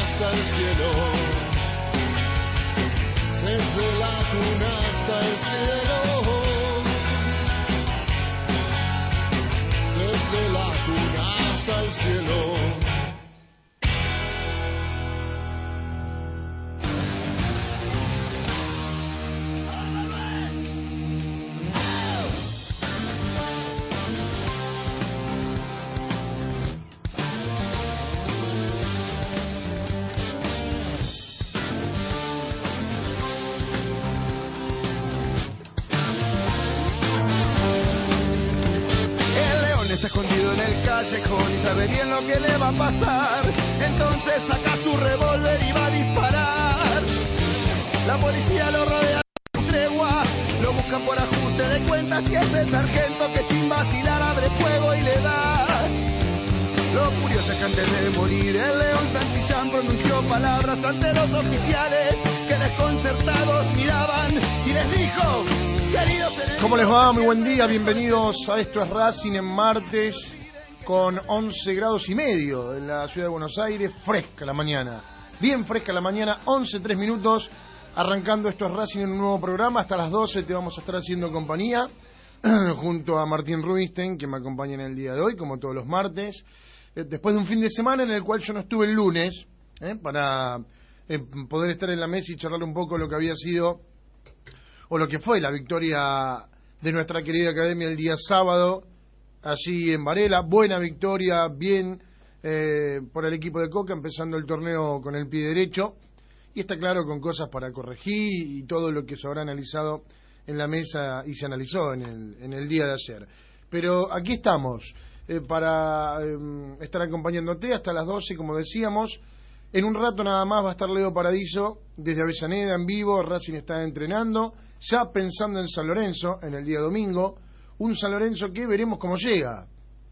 hasta el cielo, desde la cuna hasta el cielo, desde la cuna hasta el cielo. Escondido en el callejón y sabe bien lo que le va a pasar. Entonces saca su revólver y va a disparar. La policía lo rodea sin tregua, lo buscan por ajuste de cuentas y es el sargento que sin vacilar abre fuego y le da. Lo curioso es que antes de morir el León Santillán pronunció palabras ante los oficiales que desconcertados miraban y les dijo: ¿cómo les va? Muy buen día, bienvenidos a Esto es Racing en martes con 11 grados y medio en la ciudad de Buenos Aires, fresca la mañana, bien fresca la mañana, 11:03 minutos, arrancando Esto es Racing en un nuevo programa. Hasta las 12 te vamos a estar haciendo compañía junto a Martín Rubinstein, que me acompaña en el día de hoy, como todos los martes, después de un fin de semana en el cual yo no estuve el lunes, para poder estar en la mesa y charlar un poco lo que había sido o lo que fue la victoria de nuestra querida academia el día sábado, allí en Varela. Buena victoria, bien por el equipo de Coca, empezando el torneo con el pie derecho, y está claro, con cosas para corregir y todo lo que se habrá analizado en la mesa y se analizó en el día de ayer. Pero aquí estamos para estar acompañándote hasta las 12, como decíamos. En un rato nada más va a estar Leo Paradiso desde Avellaneda en vivo. Racing está entrenando, ya pensando en San Lorenzo, en el día domingo. Un San Lorenzo que veremos cómo llega.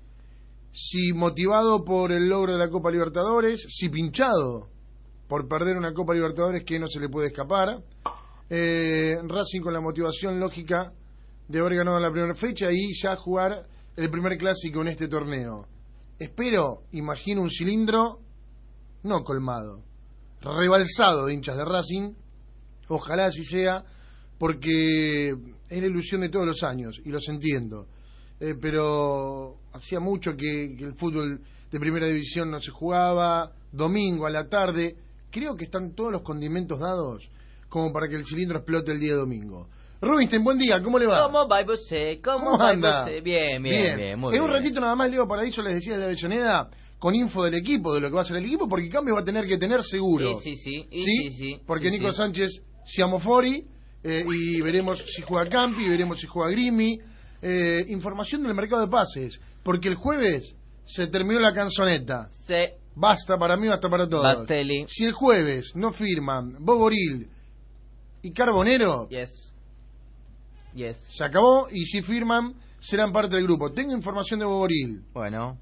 Si motivado por el logro de la Copa Libertadores, si pinchado por perder una Copa Libertadores que no se le puede escapar. Racing con la motivación lógica de haber ganado la primera fecha y ya jugar el primer clásico en este torneo. Imagino un cilindro no colmado, rebalsado de hinchas de Racing. Ojalá así sea, porque es la ilusión de todos los años y los entiendo, pero hacía mucho que el fútbol de primera división no se jugaba. Domingo a la tarde, creo que están todos los condimentos dados como para que el cilindro explote el día domingo. Rubinstein, buen día, ¿cómo le va? ¿Cómo va usted? ¿Cómo anda? Bien, muy en bien. Un ratito nada más, Leo Paradiso les decía de Avellaneda, con info del equipo, de lo que va a ser el equipo, porque cambio va a tener que tener seguro. Sí. Porque Nico Sánchez siamo fuori, y veremos si juega Campi, veremos si juega Grimi. Información del mercado de pases, porque el jueves se terminó la canzoneta. Sí. Basta para mí, basta para todos. Bastelli. Si el jueves no firman Boboril y Carbonero, Yes. se acabó, y si firman serán parte del grupo. Tengo información de Boboril. Bueno.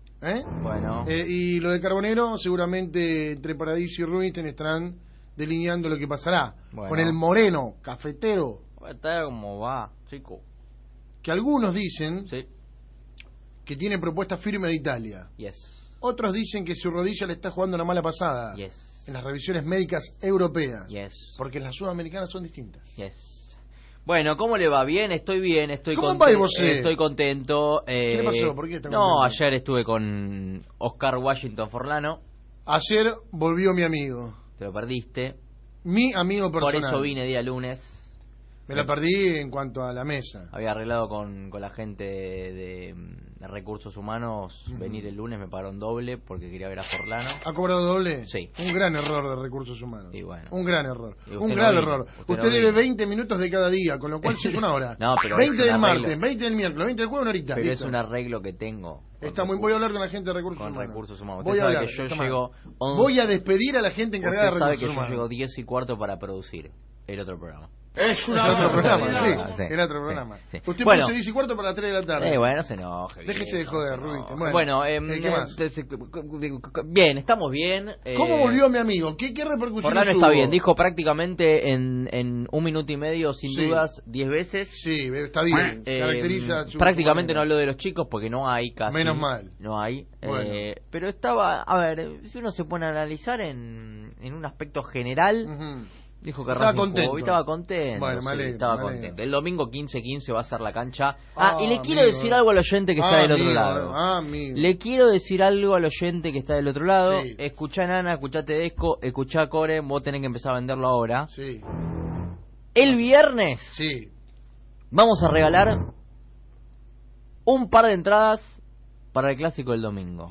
Y lo de Carbonero, seguramente entre Paradiso y Rubinstein estarán delineando lo que pasará con el moreno cafetero. Está como va, chico. Que algunos dicen sí, que tiene propuesta firme de Italia. Yes. Otros dicen que su rodilla le está jugando una mala pasada. Yes. En las revisiones médicas europeas. Yes. Porque las sudamericanas son distintas. Yes. Bueno, ¿cómo le va? Bien, estoy ¿Cómo va vos? Estoy contento. ¿Qué le pasó? ¿Por qué está contento? No, ayer estuve con Oscar Washington Forlano. Ayer volvió mi amigo. Te lo perdiste. Mi amigo personal. Por eso vine día lunes. Me la perdí en cuanto a la mesa. Había arreglado con la gente de Recursos Humanos venir el lunes, me pagaron doble porque quería ver a Forlano. ¿Ha cobrado doble? Sí. Un gran error de Recursos Humanos. Y bueno. Un gran error. Un gran error. Usted no debe 20 minutos de cada día, con lo cual es una hora. No, pero 20 del martes, 20 del miércoles, 20 del jueves, una horita. Pero listo. es un arreglo que tengo. Voy a hablar con la gente de Recursos Humanos. Humanos. Recursos Humanos. Voy a hablar, que yo llego voy a despedir a la gente encargada de Recursos Humanos. Usted sabe que yo llego 10:15 para producir el otro programa. Es otro programa, sí. El otro programa. Sí. Usted Bueno, puso 10 y cuarto para las 3 de la tarde. Bueno, se enoje. Déjese de joder, no, Rubén. Bueno, ¿qué más? Bien, estamos bien. ¿Cómo volvió mi amigo? ¿Qué repercusiones Forlano hubo? está bien, dijo prácticamente en 1 minuto y medio, sin Sí. dudas, 10 veces. Sí, está bien. Caracteriza su Prácticamente no manera. habló de los chicos porque no hay casi. Menos mal. No hay. Bueno. Pero estaba, a ver, si uno se pone a analizar en un aspecto general, Ujú. dijo que Estaba Racing contento. jugó y estaba contento. Bueno, me sí, alegro, estaba me alegro. contento. El domingo 15-15 va a ser la cancha. Y le quiero amigo, decir algo al oyente que está del otro amigo, lado. Amigo. Le quiero decir algo al oyente que está del otro lado. Sí. Escuchá Nana, escuchá Tedesco, escuchá Core, vos tenés que empezar a venderlo ahora. Sí, El viernes sí. vamos a regalar un par de entradas para el clásico del domingo.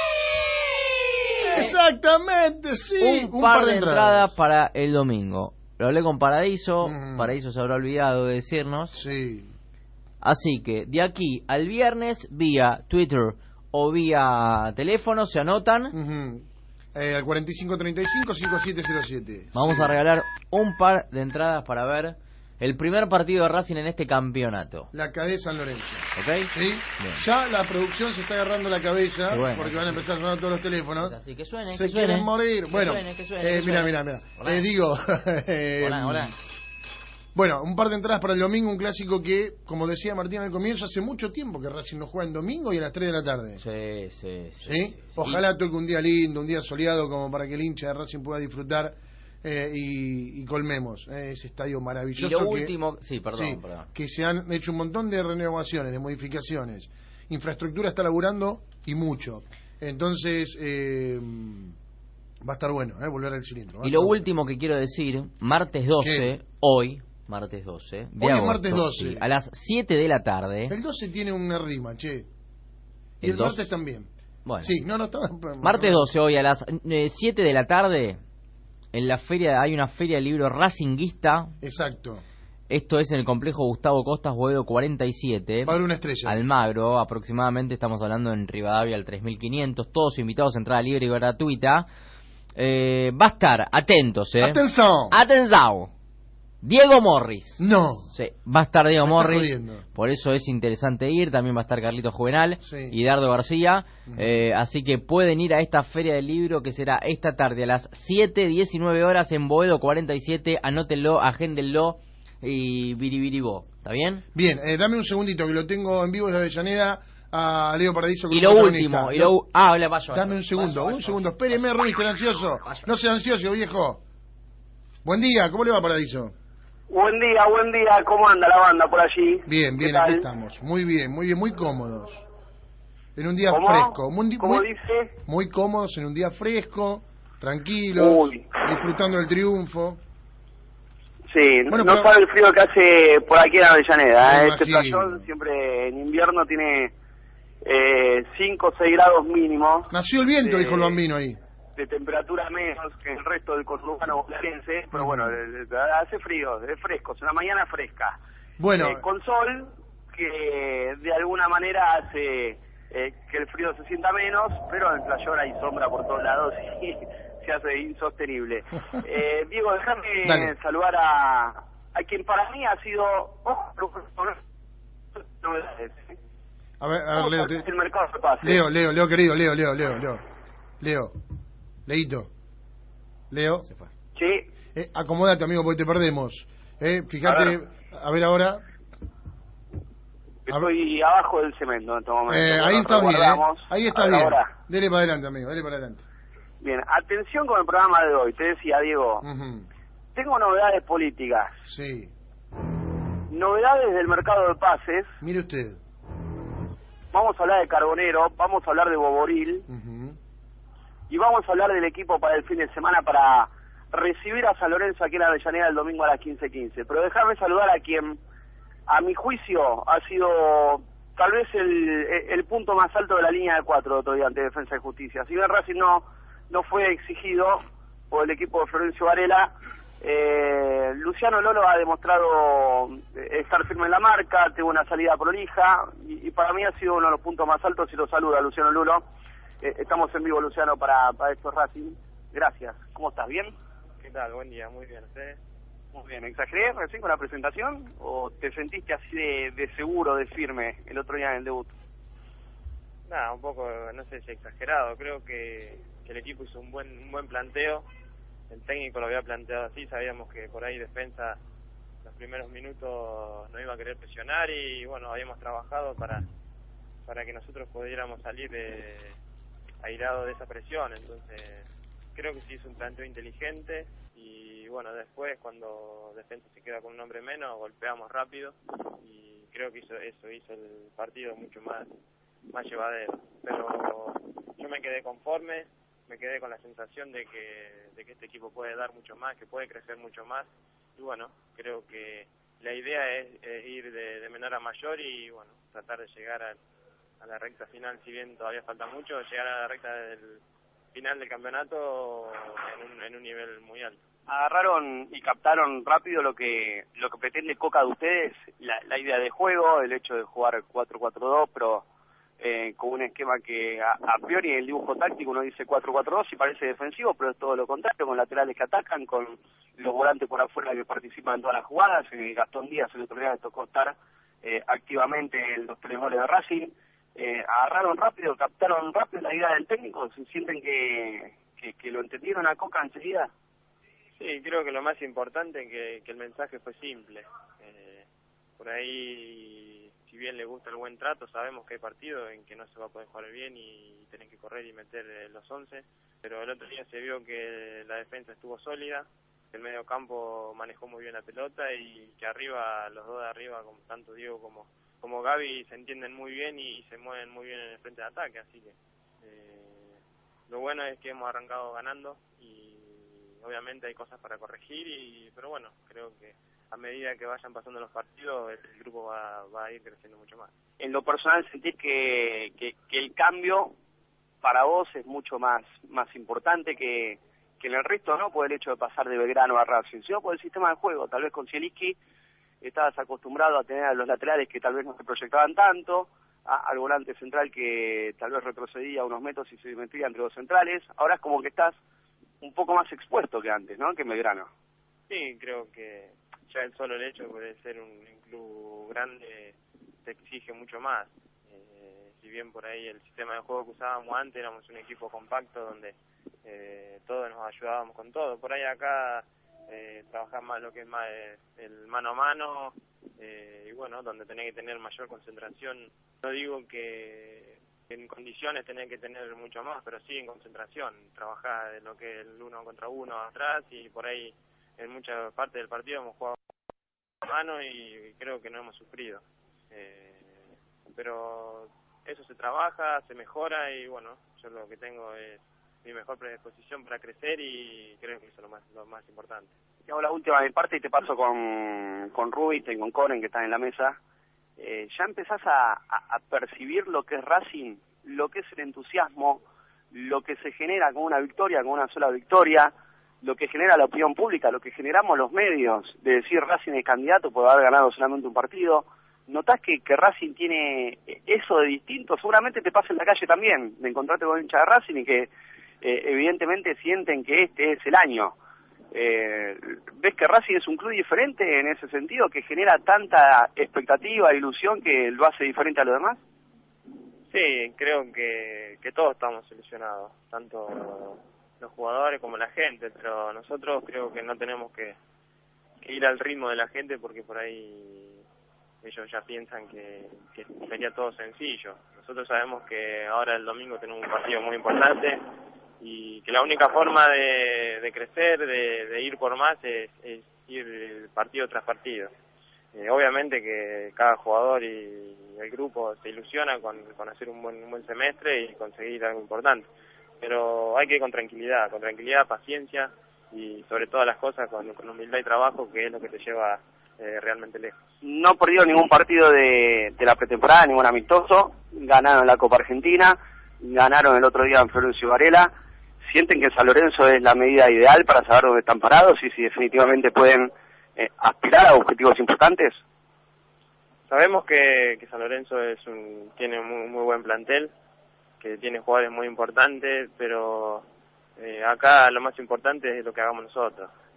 Exactamente, sí. Un par de entradas para el domingo. Lo hablé con Paradiso, Paradiso se habrá olvidado de decirnos. Sí. Así que de aquí al viernes, vía Twitter o vía teléfono, se anotan. Ujú. Al 4535-5707. Vamos a regalar un par de entradas para ver el primer partido de Racing en este campeonato. La Cadena San Lorenzo. ¿Ok? ¿Sí? Bien. Ya la producción se está agarrando la cabeza Y bueno, porque van a empezar a sonar todos los teléfonos. Así que suene, Se que suene. quieren morir. Que Bueno, suene, que suene. mira. Hola. Digo. Hola. Bueno, un par de entradas para el domingo, un clásico que, como decía Martín al comienzo, hace mucho tiempo que Racing no juega en domingo y a las 3 de la tarde. Sí. ¿Sí? Ojalá toque un día lindo, un día soleado, como para que el hincha de Racing pueda disfrutar y colmemos ese estadio maravilloso. Y lo que, último, perdón. que se han hecho un montón de renovaciones, de modificaciones. Infraestructura está laburando y mucho. Entonces, va a estar bueno, volver al cilindro. Y lo último que quiero decir, martes 12, ¿Qué? hoy, martes 12 de Hoy es agosto, martes 12. sí, a las 7 de la tarde. El 12 tiene una rima, che. Y el 12. martes también. Bueno, Sí, no está. martes 12 hoy a las 7 de la tarde, en la feria, hay una feria de libro racinguista. Exacto. Esto es en el complejo Gustavo Costas, Boedo 47. Para una estrella. Almagro, aproximadamente, estamos hablando en Rivadavia al 3500. Todos invitados, entrada libre y gratuita. Va a estar, atentos, Atención. Atención. Diego Morris. No. Sí, va a estar Diego Me estás Morris. jodiendo. Por eso es interesante ir. También va a estar Carlito Juvenal Sí. y Dardo García. Así que pueden ir a esta feria del libro que será esta tarde a las 7:19 horas en Boedo 47. Anótenlo, agéndenlo y biribiribó. ¿Está bien? Bien, dame un segundito que lo tengo en vivo desde Avellaneda a Leo Paradiso. Y lo último. Vaya. Dame un segundo, Espéreme, Rubén, estoy ansioso. No sea ansioso, viejo. Buen día, ¿cómo le va, Paradiso? Buen día, ¿cómo anda la banda por allí? Bien, ¿Qué aquí tal? estamos. Muy bien, muy cómodos. En un día ¿Cómo? fresco. ¿Cómo dice? Muy cómodos en un día fresco, tranquilos, Uy. disfrutando del triunfo. Sí, Bueno, no pero- sabe el frío que hace por aquí en Avellaneda. Me Este imagino. playón siempre en invierno tiene 5 o 6 grados mínimos Nació el viento, Sí. dijo el bambino ahí. de temperatura menos que el resto del conurbano bonaerense, pero bueno, hace frío, es fresco, es una mañana fresca. Bueno, Con sol, que de alguna manera hace que el frío se sienta menos, pero en el playón hay sombra por todos lados y se hace insostenible. Diego, déjame Dale. saludar a quien para mí ha sido, ojo, novedades. a ver, ¿Cómo Leo, está el mercado de pases? Leo, querido, Leito, Leo, Se fue. Sí, acomódate, amigo, porque te perdemos. Fíjate, a ver ahora. estoy abajo del cemento en este momento. Ahí Nos está bien, resguardamos. ahí está A ver, bien. ahora. Dele para adelante, amigo, dele para adelante. Bien, atención con el programa de hoy. Te decía, Diego, Ujú. tengo novedades políticas, Sí, novedades del mercado de pases. mire usted. Vamos a hablar de Carbonero, vamos a hablar de Boboril Ujú. y vamos a hablar del equipo para el fin de semana para recibir a San Lorenzo aquí en Avellaneda el domingo a las 15:15. Pero déjame saludar a quien, a mi juicio, ha sido tal vez el punto más alto de la línea de 4 otro día ante Defensa y Justicia. Si bien Racing no fue exigido por el equipo de Florencio Varela, Luciano Lolo ha demostrado estar firme en la marca, tuvo una salida prolija y para mí ha sido uno de los puntos más altos y lo saluda Luciano Lolo. Estamos en vivo, Luciano, para estos Racing. Gracias. ¿Cómo estás? ¿Bien? ¿Qué tal? Buen día, muy bien. ¿Ustedes? Muy bien, ¿exageré recién con la presentación o te sentiste así de seguro, de firme el otro día en el debut? Nada, un poco, no sé si exagerado. Creo que el equipo hizo un buen planteo. El técnico lo había planteado así. Sabíamos que por ahí defensa los primeros minutos no iba a querer presionar y bueno, habíamos trabajado para que nosotros pudiéramos salir airados de esa presión. Entonces creo que se hizo un planteo inteligente y bueno, después cuando defensa se queda con un hombre menos, golpeamos rápido y creo que eso hizo el partido mucho más llevadero. Pero yo me quedé conforme, me quedé con la sensación de que este equipo puede dar mucho más, que puede crecer mucho más y bueno, creo que la idea es ir de menor a mayor y bueno, tratar de llegar a la recta final, si bien todavía falta mucho, llegar a la recta del final del campeonato en un nivel muy alto. Agarraron y captaron rápido lo que pretende Coca de ustedes, la idea de juego, el hecho de jugar 4-4-2, pero con un esquema que a priori en el dibujo táctico uno dice 4-4-2 y parece defensivo, pero es todo lo contrario, con laterales que atacan, con los volantes por afuera que participan en todas las jugadas. Gastón Díaz el otro día le tocó estar activamente en los 3 goles de Racing. Agarraron rápido, captaron rápido la idea del técnico, ¿se sienten que lo entendieron a Coca enseguida? Sí, creo que lo más importante es que el mensaje fue simple. Por ahí, si bien le gusta el buen trato, sabemos que hay partidos en que no se va a poder jugar bien y tienen que correr y meter los 11, pero el otro día se vio que la defensa estuvo sólida, que el medio campo manejó muy bien la pelota y que arriba, los dos de arriba, como tanto Diego como Gaby, se entienden muy bien y se mueven muy bien en el frente de ataque, así que lo bueno es que hemos arrancado ganando y obviamente hay cosas para corregir, pero bueno, creo que a medida que vayan pasando los partidos el grupo va a ir creciendo mucho más. En lo personal sentís que el cambio para vos es mucho más importante que en el resto, ¿no? Por el hecho de pasar de Belgrano a Racing, sino por el sistema de juego. Tal vez con Zielinski estabas acostumbrado a tener a los laterales que tal vez no se proyectaban tanto, al volante central que tal vez retrocedía unos metros y se metía entre los centrales. Ahora es como que estás un poco más expuesto que antes, ¿no? Que en Belgrano. Sí, creo que ya el solo el hecho de ser un club grande te exige mucho más. Si bien por ahí el sistema de juego que usábamos antes éramos un equipo compacto donde todos nos ayudábamos con todo. Por ahí acá trabajar más lo que es más el mano a mano y bueno, donde tenés que tener mayor concentración. No digo que en condiciones tenés que tener mucho más, pero sí en concentración. Trabajar en lo que es el 1 contra 1 atrás y por ahí en muchas partes del partido hemos jugado a mano y creo que no hemos sufrido. Pero eso se trabaja, se mejora y bueno, yo lo que tengo es mi mejor predisposición para crecer y creo que eso es lo más importante. Y hago la última de mi parte y te paso con Rubin y con Coren que están en la mesa. ¿Ya empezás a percibir lo que es Racing, lo que es el entusiasmo, lo que se genera con una victoria, con una sola victoria, lo que genera la opinión pública, lo que generamos los medios, de decir Racing es candidato por haber ganado solamente un partido? ¿Notás que Racing tiene eso de distinto? Seguramente te pasa en la calle también, de encontrarte con un hincha de Racing y que evidentemente sienten que este es el año. ¿Ves que Racing es un club diferente en ese sentido, que genera tanta expectativa, ilusión, que lo hace diferente a los demás? Sí, creo que todos estamos ilusionados, tanto los jugadores como la gente, pero nosotros creo que no tenemos que ir al ritmo de la gente porque por ahí ellos ya piensan que sería todo sencillo. Nosotros sabemos que ahora el domingo tenemos un partido muy importante y que la única forma de crecer, de ir por más, es ir partido tras partido. Obviamente que cada jugador y el grupo se ilusiona con hacer un buen semestre y conseguir algo importante, pero hay que ir con tranquilidad, paciencia y sobre todas las cosas con humildad y trabajo, que es lo que te lleva realmente lejos. No perdió ningún partido de la pretemporada, ningún amistoso, ganaron la Copa Argentina, ganaron el otro día en Florencio Varela. ¿Sienten que San Lorenzo es la medida ideal para saber dónde están parados y si definitivamente pueden aspirar a objetivos importantes? Sabemos que San Lorenzo tiene muy buen plantel, que tiene jugadores muy importantes, pero acá lo más importante es lo que hagamos nosotros.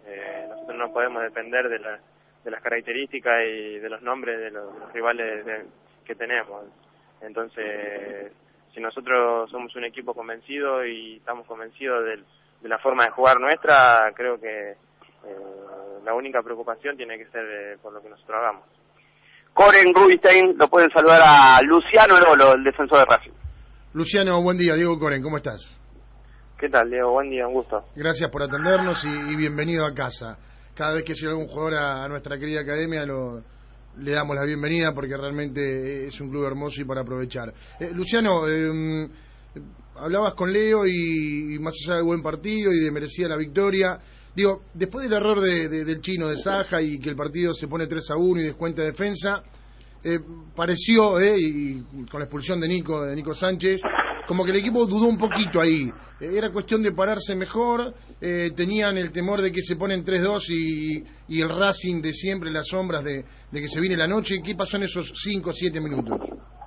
Nosotros no podemos depender de las características y de los nombres de los rivales que tenemos. Entonces, si nosotros somos un equipo convencido y estamos convencidos de la forma de jugar nuestra, creo que la única preocupación tiene que ser por lo que nosotros hagamos. Coren, Rubinstein, lo pueden saludar a Luciano Lolo, el defensor de Racing. Luciano, buen día. Diego Coren, ¿cómo estás? ¿Qué tal, Diego? Buen día, un gusto. Gracias por atendernos y bienvenido a casa. Cada vez que llega algún jugador a nuestra querida academia le damos la bienvenida porque realmente es un club hermoso y para aprovechar. Luciano, hablabas con Leo y más allá del buen partido y de merecida la victoria, digo, después del error del chino de Saja y que el partido se pone 3-1 y descuenta defensa, pareció, y con la expulsión de Nico Sánchez, como que el equipo dudó un poquito ahí. Era cuestión de pararse mejor, tenían el temor de que se ponen 3-2 y el Racing de siempre, las sombras de que se viene la noche. ¿Qué pasó en esos 5 o 7 minutos?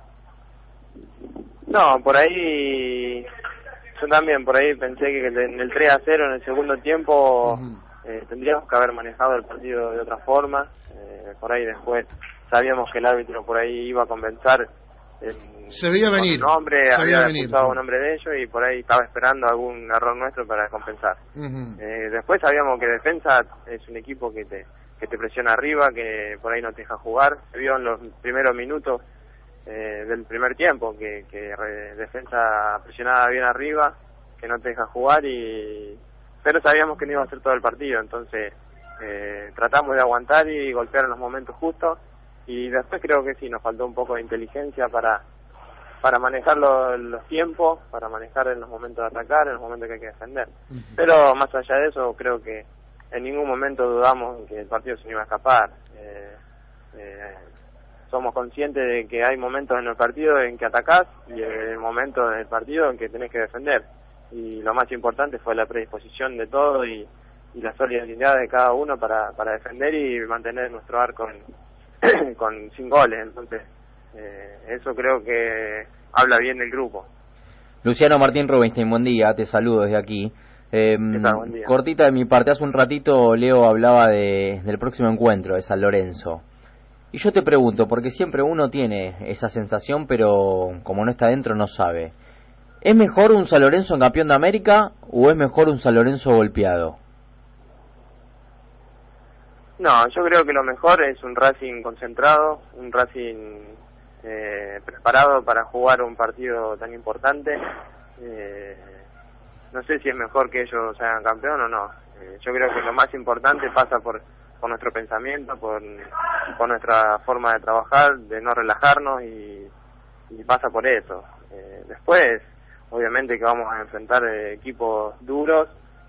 No, por ahí, yo también por ahí pensé que en el 3-0 en el segundo tiempo tendríamos que haber manejado el partido de otra forma. Por ahí después sabíamos que el árbitro por ahí iba a compensar. Se veía venir. Había expulsado un hombre de ellos y por ahí estaba esperando algún error nuestro para compensar. Después sabíamos que defensa es un equipo que te presiona arriba, que por ahí no te deja jugar. Se vio en los primeros minutos del primer tiempo que defensa presionada bien arriba, que no te deja jugar, pero sabíamos que no iba a ser todo el partido, entonces tratamos de aguantar y golpear en los momentos justos. Y después creo que sí, nos faltó un poco de inteligencia para manejar los tiempos, para manejar en los momentos de atacar, en los momentos que hay que defender. Pero más allá de eso, creo que en ningún momento dudamos que el partido se nos iba a escapar. Somos conscientes de que hay momentos en el partido en que atacás y el momento del partido en que tenés que defender. Y lo más importante fue la predisposición de todo y la solidaridad de cada uno para defender y mantener nuestro arco sin goles. Entonces eso creo que habla bien del grupo. Luciano, Martín Rubinstein, buen día, te saludo desde aquí. ¿Qué tal? Buen día. Cortita de mi parte, hace un ratito Leo hablaba del próximo encuentro de San Lorenzo y yo te pregunto, porque siempre uno tiene esa sensación pero como no está dentro no sabe, ¿es mejor un San Lorenzo en campeón de América o es mejor un San Lorenzo golpeado? No, yo creo que lo mejor es un Racing concentrado, un Racing preparado para jugar un partido tan importante. No sé si es mejor que ellos sean campeón o no. Yo creo que lo más importante pasa por nuestro pensamiento, por nuestra forma de trabajar, de no relajarnos y pasa por eso. Después, obviamente que vamos a enfrentar equipos duros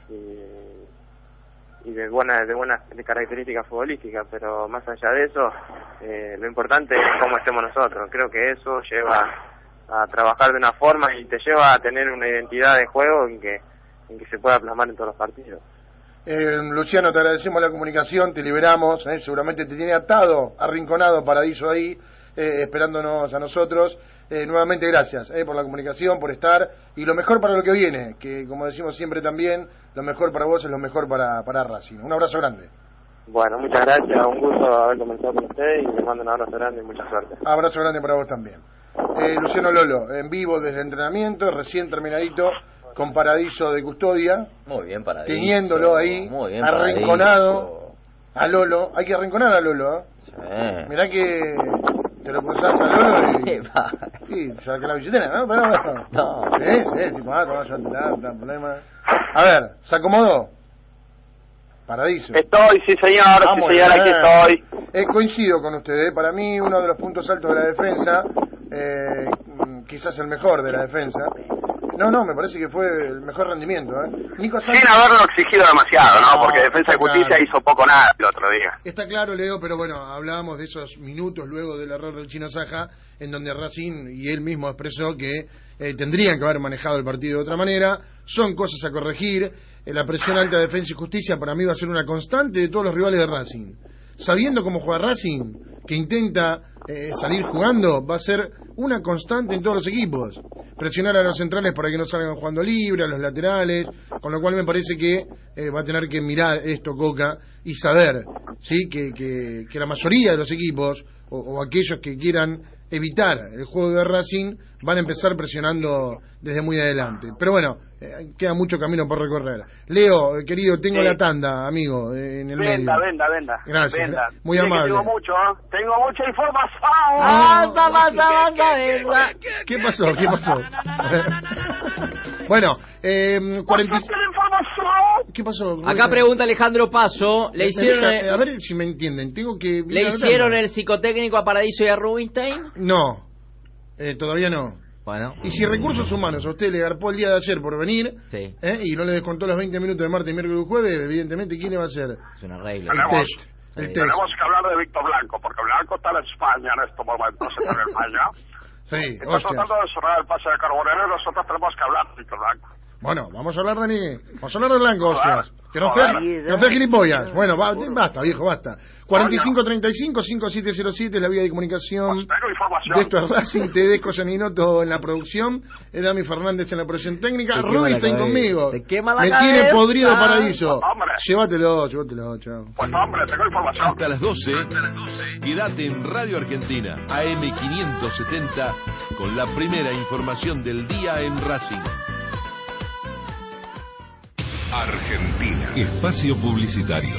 y de buenas características futbolísticas, pero más allá de eso, lo importante es cómo estemos nosotros. Creo que eso lleva a trabajar de una forma y te lleva a tener una identidad de juego en que se pueda plasmar en todos los partidos. Luciano, te agradecemos la comunicación, te liberamos, seguramente te tiene atado, arrinconado, Paradiso ahí, esperándonos a nosotros. Nuevamente gracias por la comunicación, por estar, y lo mejor para lo que viene, que como decimos siempre también, lo mejor para vos es lo mejor para Racing. Un abrazo grande. Bueno, muchas gracias, un gusto haber comenzado con usted y les mando un abrazo grande y mucha suerte. Abrazo grande para vos también. Luciano Lolo, en vivo desde el entrenamiento, recién terminadito, con Paradiso de custodia. Muy bien, Paradiso. Teniéndolo ahí, bien, arrinconado a Lolo. Hay que arrinconar a Lolo, Sí. Mirá que te lo cruzás a Lolo y te saca la billetera, ¿no? Pero, no. Sí, tomá, yo no hay problema. A ver, ¿se acomodó? Paradiso. Estoy, sí señor, Vamos, sí señor, aquí estoy. Coincido con usted, para mí uno de los puntos altos de la defensa, quizás el mejor de la defensa. No, me parece que fue el mejor rendimiento. Nico Sánchez, Sin haberlo exigido demasiado, ¿no? No, Porque Defensa de Justicia claro. hizo poco nada el otro día. está claro, Leo, pero bueno, hablábamos de esos minutos luego del error del Chino Saja, en donde Racing y él mismo expresó que tendrían que haber manejado el partido de otra manera. Son cosas a corregir. La presión alta de Defensa y Justicia para mí va a ser una constante de todos los rivales de Racing. Sabiendo cómo juega Racing, que intenta salir jugando, va a ser una constante en todos los equipos. Presionar a los centrales para que no salgan jugando libre, a los laterales, con lo cual me parece que va a tener que mirar esto Coca y saber, ¿sí? que la mayoría de los equipos o aquellos que quieran evitar el juego de Racing van a empezar presionando desde muy adelante. Pero bueno, queda mucho camino por recorrer. Leo, querido, tengo la tanda, amigo, en el medio. Venda. Gracias, Venda. muy amable. Tengo mucha información. ¿Qué pasó? Bueno, 40... ¿Qué pasó? Acá pregunta Alejandro Paso, le hicieron a ver si me entienden, ¿le hicieron el psicotécnico a Paradiso y a Rubinstein? No, todavía no. Bueno. Y si Recursos Humanos a usted le garpó el día de ayer por venir, sí, y no le descontó los 20 minutos de martes, miércoles y jueves, evidentemente, ¿quién le va a hacer? Es una regla. El test. Tenemos que hablar de Víctor Blanco, porque Blanco está en España en estos momentos, está en España. Sí, está tratando de cerrar el pase de Carbonero y nosotros tenemos que hablar de Víctor Blanco. Bueno, vamos a hablar de Blanco, hostias. Que no esté gilipollas. Bueno, basta, viejo, basta. 4535-5707 es la vía de comunicación de esto es Racing. Tedesco Saninoto en la producción, Dami Fernández en la producción técnica, Rubinstein conmigo. Me tiene podrido Paradiso. Llévatelo, chao. Pues hombre, tengo información. Hasta las 12, quédate en Radio Argentina, AM570, con la primera información del día en Racing. Argentina. Espacio publicitario.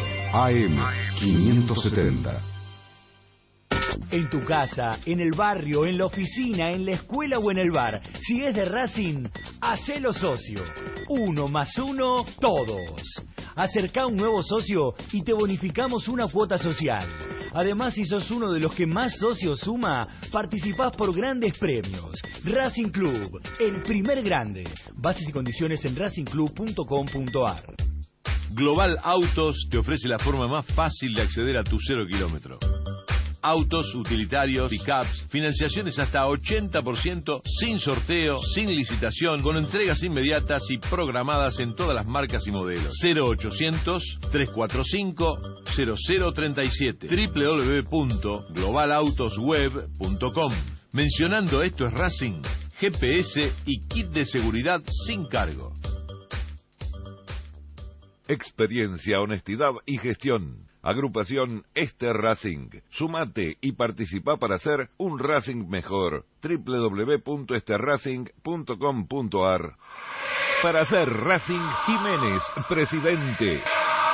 AM570. En tu casa, en el barrio, en la oficina, en la escuela o en el bar. Si es de Racing, hacelo socio. 1 + 1, todos. Acercá un nuevo socio y te bonificamos una cuota social. Además, si sos uno de los que más socios suma, participás por grandes premios. Racing Club, el primer grande. Bases y condiciones en racingclub.com.ar. Global Autos te ofrece la forma más fácil de acceder a tu 0 kilómetro. Autos, utilitarios, pickups, financiaciones hasta 80%, sin sorteo, sin licitación, con entregas inmediatas y programadas en todas las marcas y modelos. 0800-345-0037 www.globalautosweb.com. Mencionando Esto es Racing, GPS y kit de seguridad sin cargo. Experiencia, honestidad y gestión. Agrupación Este Racing. Sumate y participa para hacer un Racing mejor. www.esterracing.com.ar. Para hacer Racing Jiménez, presidente.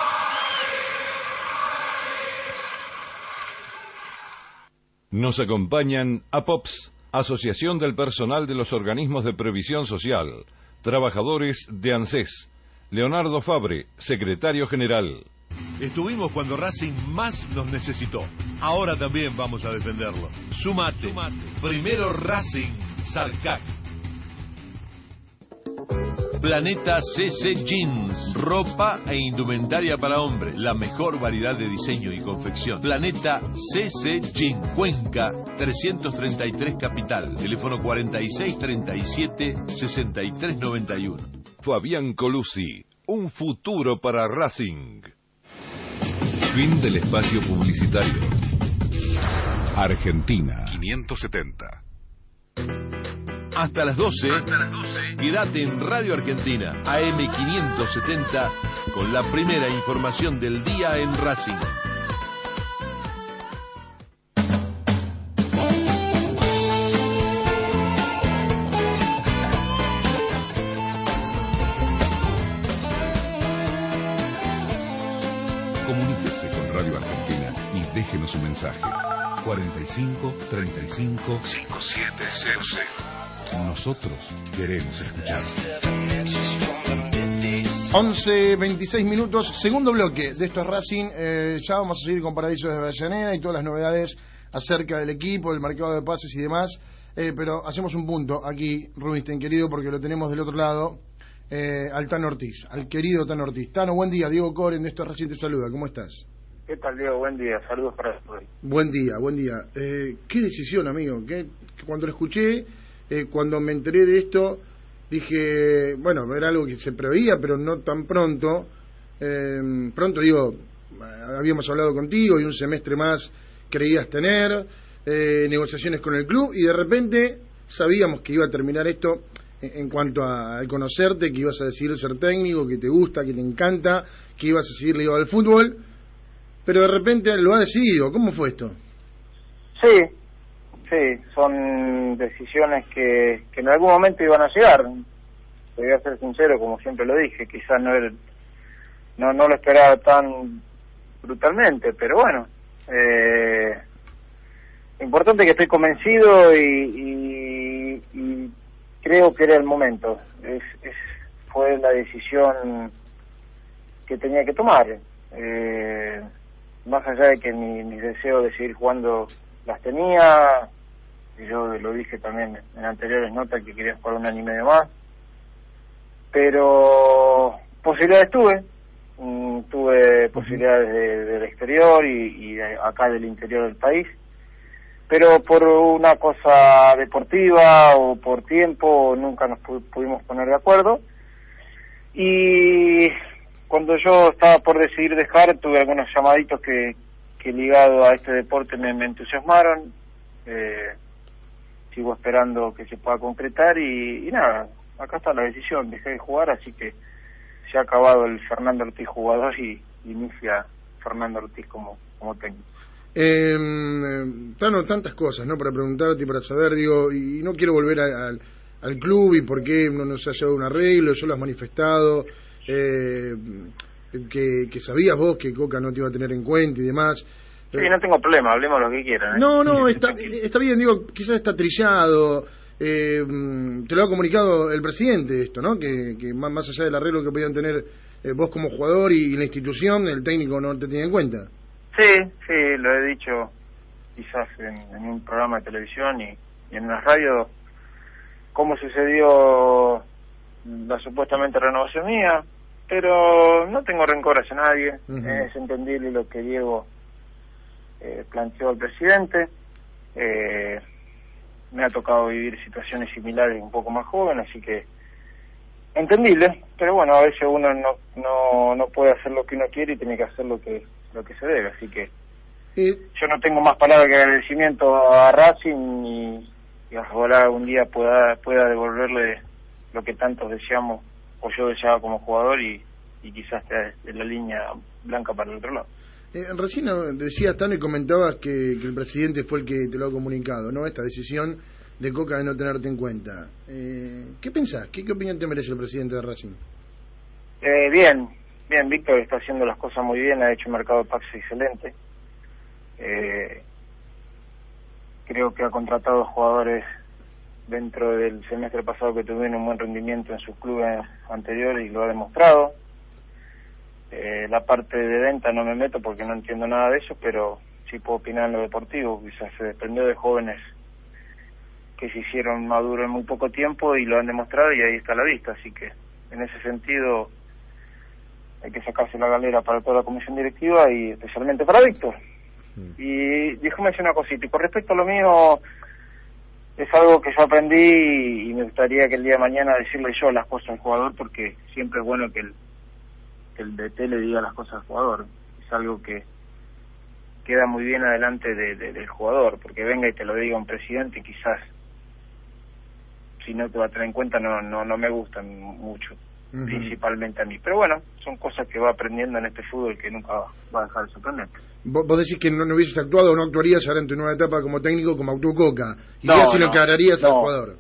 Nos acompañan APOPS, Asociación del Personal de los Organismos de Previsión Social. Trabajadores de ANSES. Leonardo Fabre, secretario general. Estuvimos cuando Racing más nos necesitó. Ahora también vamos a defenderlo. Sumate. Primero Racing, Sarcac. Planeta CC Jeans, ropa e indumentaria para hombres, la mejor variedad de diseño y confección. Planeta CC Jeans, Cuenca 333 Capital, teléfono 4637-6391. Fabián Colucci, un futuro para Racing. Fin del espacio publicitario. Argentina 570. Hasta las 12, quédate en Radio Argentina, AM570, con la primera información del día en Racing. Comuníquese con Radio Argentina y déjenos un mensaje. 45 35 5700. Nosotros queremos escuchar. 11:26 minutos, segundo bloque de Esto es Racing. Ya vamos a seguir con Paradiso de Avellaneda y todas las novedades acerca del equipo, del mercado de pases y demás. Pero hacemos un punto aquí, Rubinstein, querido, porque lo tenemos del otro lado, al Tano Ortiz, al querido Tano Ortiz. Tano, buen día. Diego Coren de Esto es Racing te saluda. ¿Cómo estás? ¿Qué tal, Diego? Buen día. Saludos para todos. Buen día. ¿Qué decisión, amigo? Cuando lo escuché, cuando me enteré de esto, dije, bueno, era algo que se preveía, pero no tan pronto. Pronto, digo, habíamos hablado contigo y un semestre más creías tener, negociaciones con el club, y de repente sabíamos que iba a terminar esto en cuanto al conocerte, que ibas a decidir ser técnico, que te gusta, que te encanta, que ibas a seguir ligado al fútbol, pero de repente lo has decidido. ¿Cómo fue esto? Sí, son decisiones que en algún momento iban a llegar. Te voy a ser sincero, como siempre lo dije, quizás no lo esperaba tan brutalmente, pero bueno, importante que estoy convencido y creo que era el momento. Fue la decisión que tenía que tomar. Más allá de que mis deseos de seguir jugando las tenía, y yo lo dije también en anteriores notas que quería jugar 1 año y medio más, pero posibilidades tuve posibilidades del exterior y de acá del interior del país, pero por una cosa deportiva o por tiempo nunca nos pudimos poner de acuerdo, y cuando yo estaba por decidir dejar tuve algunos llamaditos que ligado a este deporte me entusiasmaron. Sigo esperando que se pueda concretar y nada, acá está la decisión, dejé de jugar, así que se ha acabado el Fernando Ortiz jugador y inicia Fernando Ortiz como técnico. Tano, tantas cosas, ¿no?, para preguntarte y para saber, digo, y no quiero volver al club y por qué no se ha llegado a un arreglo, yo lo has manifestado, que sabías vos que Coca no te iba a tener en cuenta y demás. Sí, no tengo problema, hablemos lo que quieran, ¿eh? No, está bien, digo, quizás está trillado, te lo ha comunicado el presidente esto, ¿no?, que más allá del arreglo que podían tener vos como jugador y la institución, el técnico no te tiene en cuenta. Sí, lo he dicho quizás en un programa de televisión y en una radio, cómo sucedió la supuestamente renovación mía, pero no tengo rencor hacia nadie. Es entendible lo que Diego planteó al presidente. Me ha tocado vivir situaciones similares un poco más joven, así que entendible, pero bueno, a veces uno no puede hacer lo que uno quiere y tiene que hacer lo que se debe, así que yo no tengo más palabras que agradecimiento a Racing y ojalá algún día pueda devolverle lo que tantos deseamos o yo deseaba como jugador y quizás esté en la línea blanca para el otro lado. Recién decías, Tano, y comentabas que el presidente fue el que te lo ha comunicado, ¿no?, esta decisión de Coca de no tenerte en cuenta. ¿Qué pensás? ¿Qué opinión te merece el presidente de Racing? Bien, Víctor está haciendo las cosas muy bien, ha hecho un mercado de pase excelente. Creo que ha contratado jugadores dentro del semestre pasado que tuvieron un buen rendimiento en sus clubes anteriores y lo ha demostrado. La parte de venta no me meto porque no entiendo nada de eso, pero sí puedo opinar en lo deportivo. Quizás se desprendió de jóvenes que se hicieron maduros en muy poco tiempo y lo han demostrado y ahí está la vista, así que en ese sentido hay que sacarse la galera para toda la comisión directiva y especialmente para Víctor. Y déjame decir una cosita, y con respecto a lo mío, es algo que yo aprendí y me gustaría que el día de mañana decirle yo las cosas al jugador, porque siempre es bueno que el DT le diga las cosas al jugador. Es algo que queda muy bien adelante del jugador, porque venga y te lo diga un presidente, quizás si no te va a tener en cuenta no me gustan mucho, principalmente a mí, pero bueno, son cosas que va aprendiendo en este fútbol que nunca va a dejar de sorprender. Vos decís que no hubieses actuado o no actuarías ahora en tu nueva etapa como técnico como actuó Coca, y ya se lo aclararías al jugador.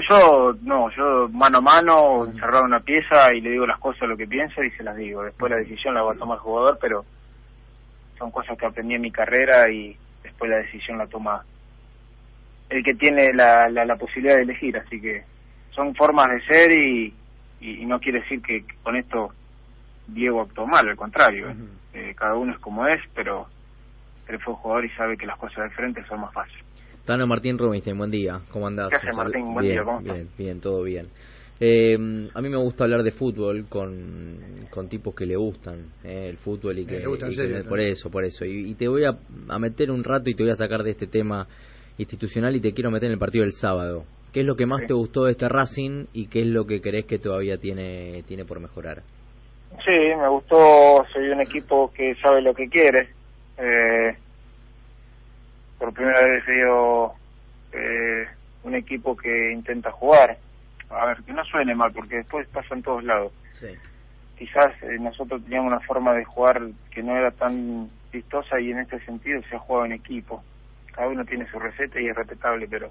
Yo mano a mano, encerrado en una pieza y le digo las cosas, lo que pienso y se las digo. Después la decisión la va a tomar el jugador, pero son cosas que aprendí en mi carrera y después la decisión la toma el que tiene la posibilidad de elegir, así que son formas de ser y no quiere decir que con esto Diego actuó mal, al contrario, cada uno es como es, pero él fue jugador y sabe que las cosas de frente son más fáciles. Tano, Martín Rubinstein, buen día, ¿cómo andás? ¿Qué haces, Martín? Buen día, ¿cómo estás? Bien, todo bien. A mí me gusta hablar de fútbol con tipos que le gustan el fútbol y que, le gusta en serio, por eso y te voy a meter un rato y te voy a sacar de este tema institucional y te quiero meter en el partido del sábado. ¿Qué es lo que más te gustó de este Racing y qué es lo que crees que todavía tiene por mejorar? Sí, me gustó, soy un equipo que sabe lo que quiere. por primera vez veo un equipo que intenta jugar. A ver, que no suene mal, porque después pasa en todos lados. Sí. Quizás nosotros teníamos una forma de jugar que no era tan vistosa, y en este sentido se ha jugado en equipo. Cada uno tiene su receta y es respetable, pero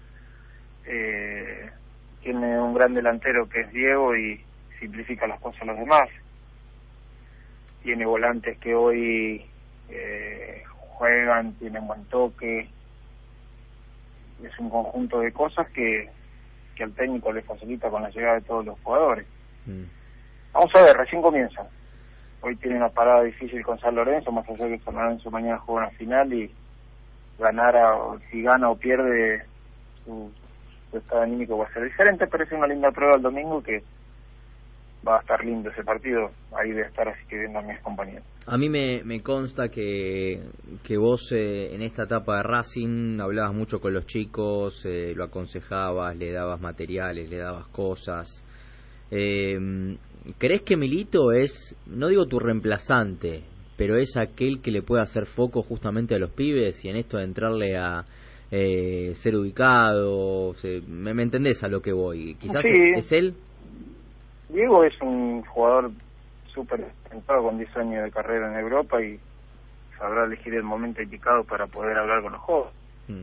tiene un gran delantero que es Diego y simplifica las cosas a los demás. Tiene volantes que hoy juegan, tienen buen toque. Es un conjunto de cosas que al técnico le facilita con la llegada de todos los jugadores. Vamos a ver, recién comienza. Hoy tiene una parada difícil con San Lorenzo, más allá que San Lorenzo mañana juega una final, y si gana o pierde, su estado anímico va a ser diferente, pero es una linda prueba el domingo, que va a estar lindo ese partido. Ahí voy a estar, así que viendo a mis compañeros. A mí me consta que vos en esta etapa de Racing hablabas mucho con los chicos, lo aconsejabas, le dabas materiales, le dabas cosas. ¿Crees que Milito es, no digo tu reemplazante, pero es aquel que le puede hacer foco justamente a los pibes, y en esto de entrarle a ser ubicado? ¿Me entendés a lo que voy? ¿Quizás sí. es él? Diego es un jugador súper experimentado, con 10 años de carrera en Europa, y sabrá elegir el momento indicado para poder hablar con los jóvenes.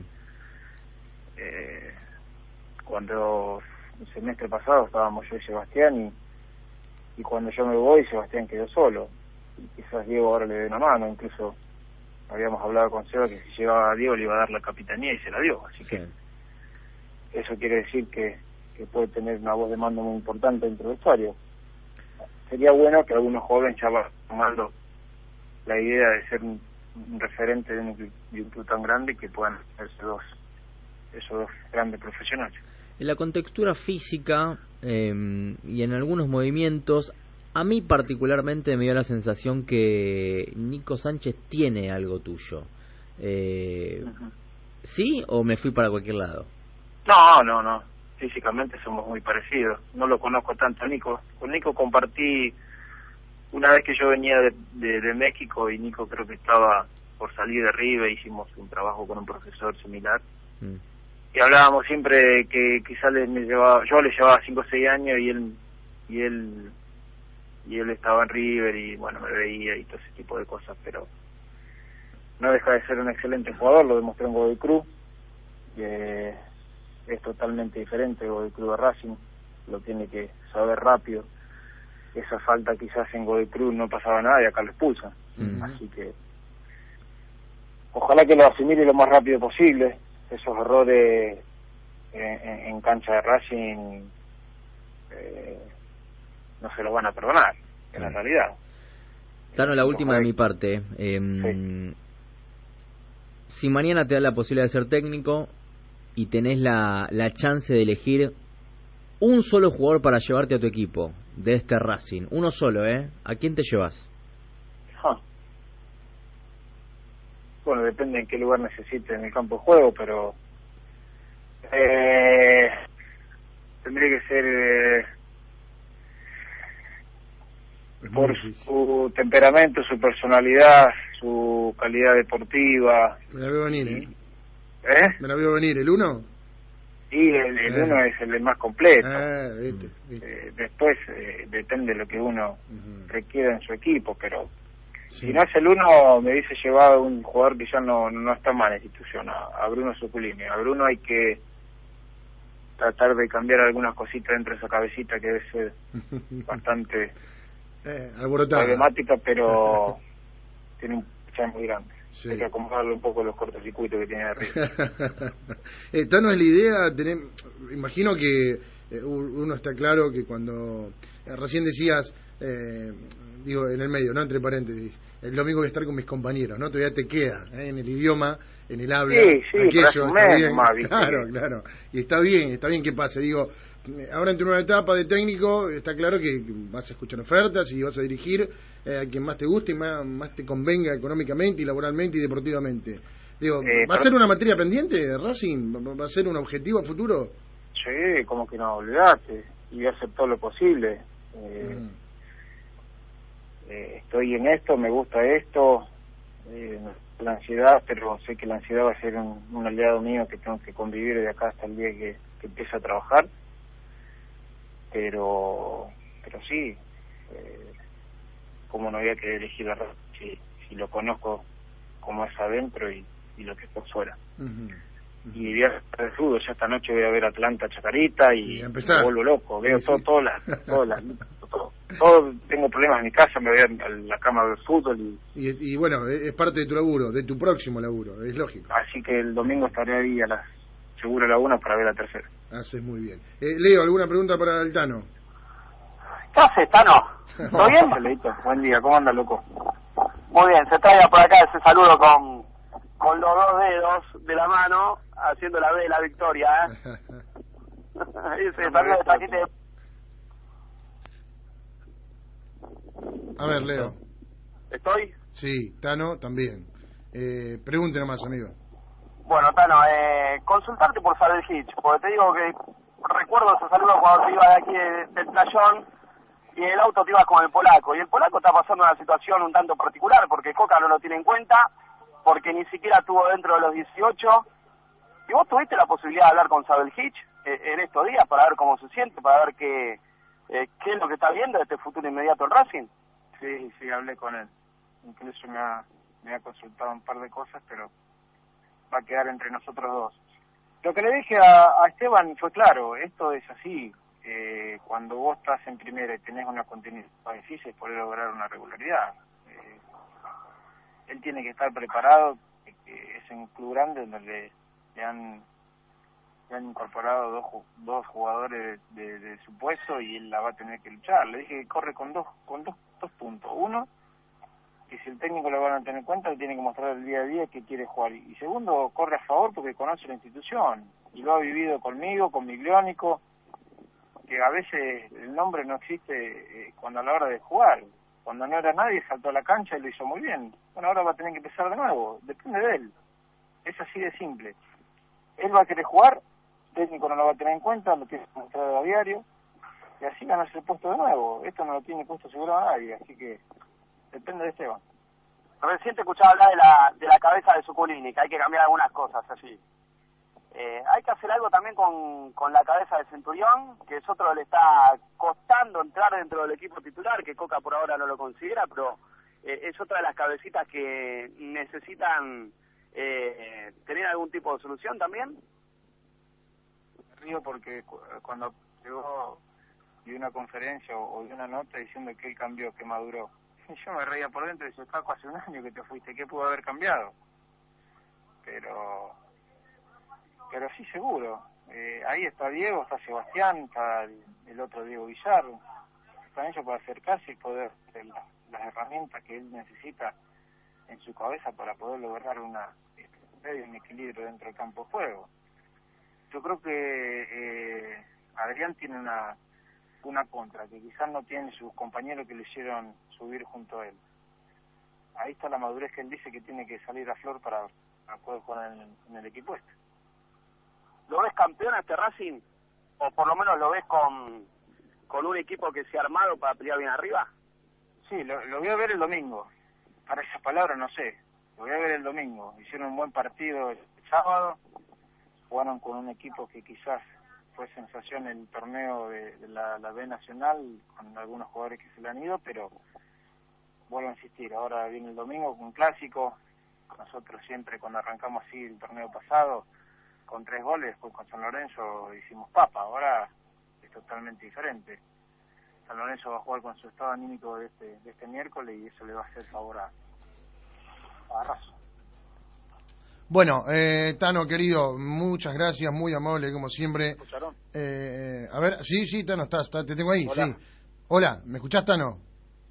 Cuando el semestre pasado estábamos yo y Sebastián, y cuando yo me voy, Sebastián quedó solo, y quizás Diego ahora le dé una mano. Incluso habíamos hablado con Seba que si llegaba a Diego le iba a dar la capitanía, y se la dio, así que eso quiere decir que puede tener una voz de mando muy importante dentro del vestuario. Sería bueno que algunos jóvenes ya vayan tomando la idea de ser un referente de un club tan grande, que puedan hacerse esos dos grandes profesionales. En la contextura física y en algunos movimientos, a mí particularmente me dio la sensación que Nico Sánchez tiene algo tuyo. ¿Sí o me fui para cualquier lado? No. Físicamente somos muy parecidos. No lo conozco tanto a Nico. Con Nico compartí una vez que yo venía de México, y Nico creo que estaba por salir de River. Hicimos un trabajo con un profesor similar. Y hablábamos siempre que quizás yo le llevaba 5 o 6 años, y él estaba en River, y bueno, me veía y todo ese tipo de cosas, pero no deja de ser un excelente jugador. Lo demostró en Godoy Cruz. Es totalmente diferente Godoy Cruz a Racing, lo tiene que saber rápido. Esa falta quizás en Godoy Cruz no pasaba nada, y acá lo expulsan. Así que ojalá que lo asimile lo más rápido posible. Esos errores en cancha de Racing no se los van a perdonar, en la realidad. Tano, la última de mi parte. Si mañana te da la posibilidad de ser técnico y tenés la chance de elegir un solo jugador para llevarte a tu equipo de este Racing, uno solo, ¿a quién te llevas? Bueno, depende en qué lugar necesite en el campo de juego, pero tendría que ser por su temperamento, su personalidad, su calidad deportiva. Me la veo venir. Me la veo venir. ¿El uno? Sí, el uno es el más completo. Viste. Después depende de lo que uno requiera en su equipo, pero si no es el uno, me hubiese llevado un jugador que ya no está mal en la institución, a Bruno Zuculini. A Bruno hay que tratar de cambiar algunas cositas dentro de esa cabecita, que debe ser bastante problemática, pero tiene un chance muy grande. Hay que acomodarle un poco los cortocircuitos que tiene arriba. Tano, es la idea, imagino que uno está claro que cuando recién decías, digo en el medio, no entre paréntesis, el domingo voy a estar con mis compañeros, ¿no? Todavía te queda en el idioma, en el habla, aquello, está bien, claro, y está bien que pase. Digo, ahora en tu nueva etapa de técnico, está claro que vas a escuchar ofertas y vas a dirigir a quien más te guste y más te convenga económicamente y laboralmente y deportivamente. Digo, ¿va a ser una materia pendiente de Racing? ¿Va a ser un objetivo a futuro? Sí, como que no, olvidate, y voy a hacer todo lo posible. Estoy en esto, me gusta esto, la ansiedad, pero sé que la ansiedad va a ser un aliado mío que tengo que convivir de acá hasta el día que empiece a trabajar. Pero sí, como no había que elegir la raza si lo conozco como es adentro y lo que es por fuera. Y voy a ver el fútbol, ya esta noche voy a ver Atlanta Chacarita y me vuelvo loco, veo todo, tengo problemas en mi casa, me voy a la cama del fútbol y bueno, es parte de tu laburo, de tu próximo laburo, es lógico. Así que el domingo estaré ahí seguro a la 1 para ver la tercera. Haces muy bien. Leo, ¿alguna pregunta para el Tano? ¿Qué haces, Tano? ¿Todo bien? Leito, buen día, ¿cómo anda, loco? Muy bien, se traiga por acá ese saludo con los 2 dedos de la mano, haciendo la B de la victoria, ese saludo de Taquite. A ver, Leo. ¿Estoy? Sí, Tano también. Pregunte nomás, amigo. Bueno, Tano, consultarte por Sabel Hitch, porque te digo que recuerdo ese saludo cuando te iba de aquí del playón y en el auto te ibas con el polaco, y el polaco está pasando una situación un tanto particular, porque Coca no lo tiene en cuenta, porque ni siquiera estuvo dentro de los 18, y vos tuviste la posibilidad de hablar con Sabel Hitch en estos días para ver cómo se siente, para ver qué es lo que está viendo de este futuro inmediato en Racing. Sí, hablé con él, incluso me ha consultado un par de cosas, pero va a quedar entre nosotros dos. Lo que le dije a Esteban fue claro, esto es así, cuando vos estás en primera y tenés una continuidad difícil, poder lograr una regularidad. Él tiene que estar preparado, es un club grande donde le han incorporado dos jugadores de su puesto y él la va a tener que luchar. Le dije que corre con dos puntos. Uno, que si el técnico lo van a tener en cuenta, le tiene que mostrar el día a día que quiere jugar. Y segundo, corre a favor porque conoce la institución y lo ha vivido conmigo, con Migliónico, que a veces el nombre no existe cuando a la hora de jugar. Cuando no era nadie saltó a la cancha y lo hizo muy bien. Bueno, ahora va a tener que empezar de nuevo, depende de él. Es así de simple. Él va a querer jugar, el técnico no lo va a tener en cuenta, lo tiene que mostrar a diario, y así ganarse el puesto de nuevo. Esto no lo tiene puesto seguro a nadie, así que depende de Esteban. Recién te escuchaba hablar de la cabeza de Zuculini, que hay que cambiar algunas cosas allí. Hay que hacer algo también con la cabeza de Centurión, que es otro que le está costando entrar dentro del equipo titular, que Coca por ahora no lo considera, pero es otra de las cabecitas que necesitan tener algún tipo de solución también. Me río porque cuando llegó de una conferencia o de una nota diciendo que él cambió, que maduró, yo me reía por dentro y decía, Paco, hace un año que te fuiste, ¿qué pudo haber cambiado? Pero sí, seguro. Ahí está Diego, está Sebastián, está el otro Diego Villar. Están ellos para acercarse y poder hacer las herramientas que él necesita en su cabeza para poder lograr un equilibrio dentro del campo de juego. Yo creo que Adrián tiene una contra, que quizás no tiene sus compañeros que le hicieron subir junto a él. Ahí está la madurez que él dice que tiene que salir a flor para poder jugar en el equipo este. ¿Lo ves campeón a este Racing? ¿O por lo menos lo ves con un equipo que se ha armado para pelear bien arriba? Sí, lo voy a ver el domingo. Para esas palabras no sé. Lo voy a ver el domingo. Hicieron un buen partido el sábado. Jugaron con un equipo que quizás fue sensación en el torneo de la B Nacional, con algunos jugadores que se le han ido, pero vuelvo a insistir. Ahora viene el domingo con un clásico. Nosotros siempre cuando arrancamos así el torneo pasado, con 3 goles, pues con San Lorenzo hicimos papa, ahora es totalmente diferente. San Lorenzo va a jugar con su estado anímico de este miércoles y eso le va a hacer favor a Razo. Bueno, Tano, querido, muchas gracias, muy amable como siempre. ¿Escucharon? A ver, sí, Tano, te tengo ahí, Hola. sí. Hola, ¿me escuchás, Tano?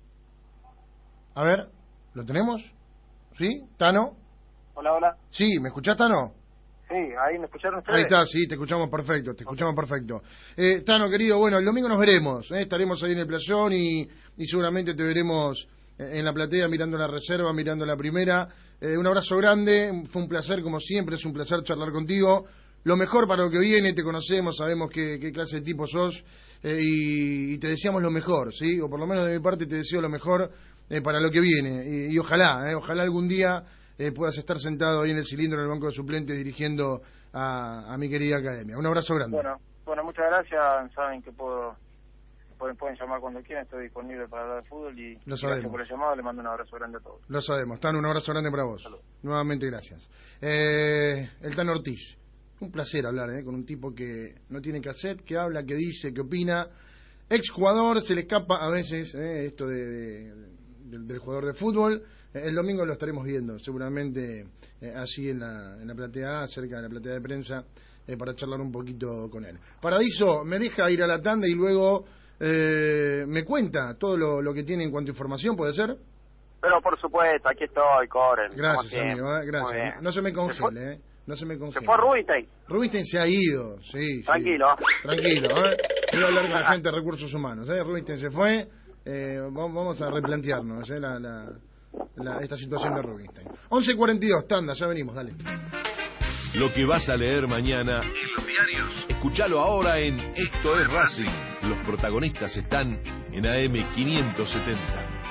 A ver, ¿lo tenemos? ¿Sí? ¿Tano? Hola. Sí, ¿me escuchás, Tano? Sí, ahí me escucharon ustedes. Ahí está, sí, te escuchamos perfecto, perfecto. Tano, querido, bueno, el domingo nos veremos, estaremos ahí en el playón y seguramente te veremos en la platea mirando la reserva, mirando la primera. Un abrazo grande, fue un placer como siempre, es un placer charlar contigo. Lo mejor para lo que viene, te conocemos, sabemos qué clase de tipo sos y te deseamos lo mejor, ¿sí? O por lo menos de mi parte te deseo lo mejor para lo que viene. Y ojalá algún día puedas estar sentado ahí en el cilindro en el banco de suplentes dirigiendo a mi querida academia. Un abrazo grande. Bueno, muchas gracias. Saben que pueden llamar cuando quieran, estoy disponible para hablar de fútbol y gracias por el llamado, le mando un abrazo grande a todos. Lo sabemos, Tano, un abrazo grande para vos. Salud. Nuevamente gracias. El Tano Ortiz, un placer hablar con un tipo que no tiene cassette, que habla, que dice, que opina. Exjugador, se le escapa a veces esto del jugador de fútbol. El domingo lo estaremos viendo, seguramente allí en la platea A, cerca de la platea de prensa, para charlar un poquito con él. Paradiso, me deja ir a la tanda y luego me cuenta todo lo que tiene en cuanto a información, ¿puede ser? Pero por supuesto, aquí estoy, Coren. Gracias, amigo, gracias. No se me congele, no se me congele. ¿Se fue Rubinstein? Rubinstein se ha ido, sí. Tranquilo. Tranquilo, voy a hablar con la gente de recursos humanos, Rubinstein se fue, vamos a replantearnos, esta situación de Rubinstein. 11:42, tanda, ya venimos, dale. Lo que vas a leer mañana en los diarios, escúchalo ahora en Esto es Racing. Los protagonistas están en AM570.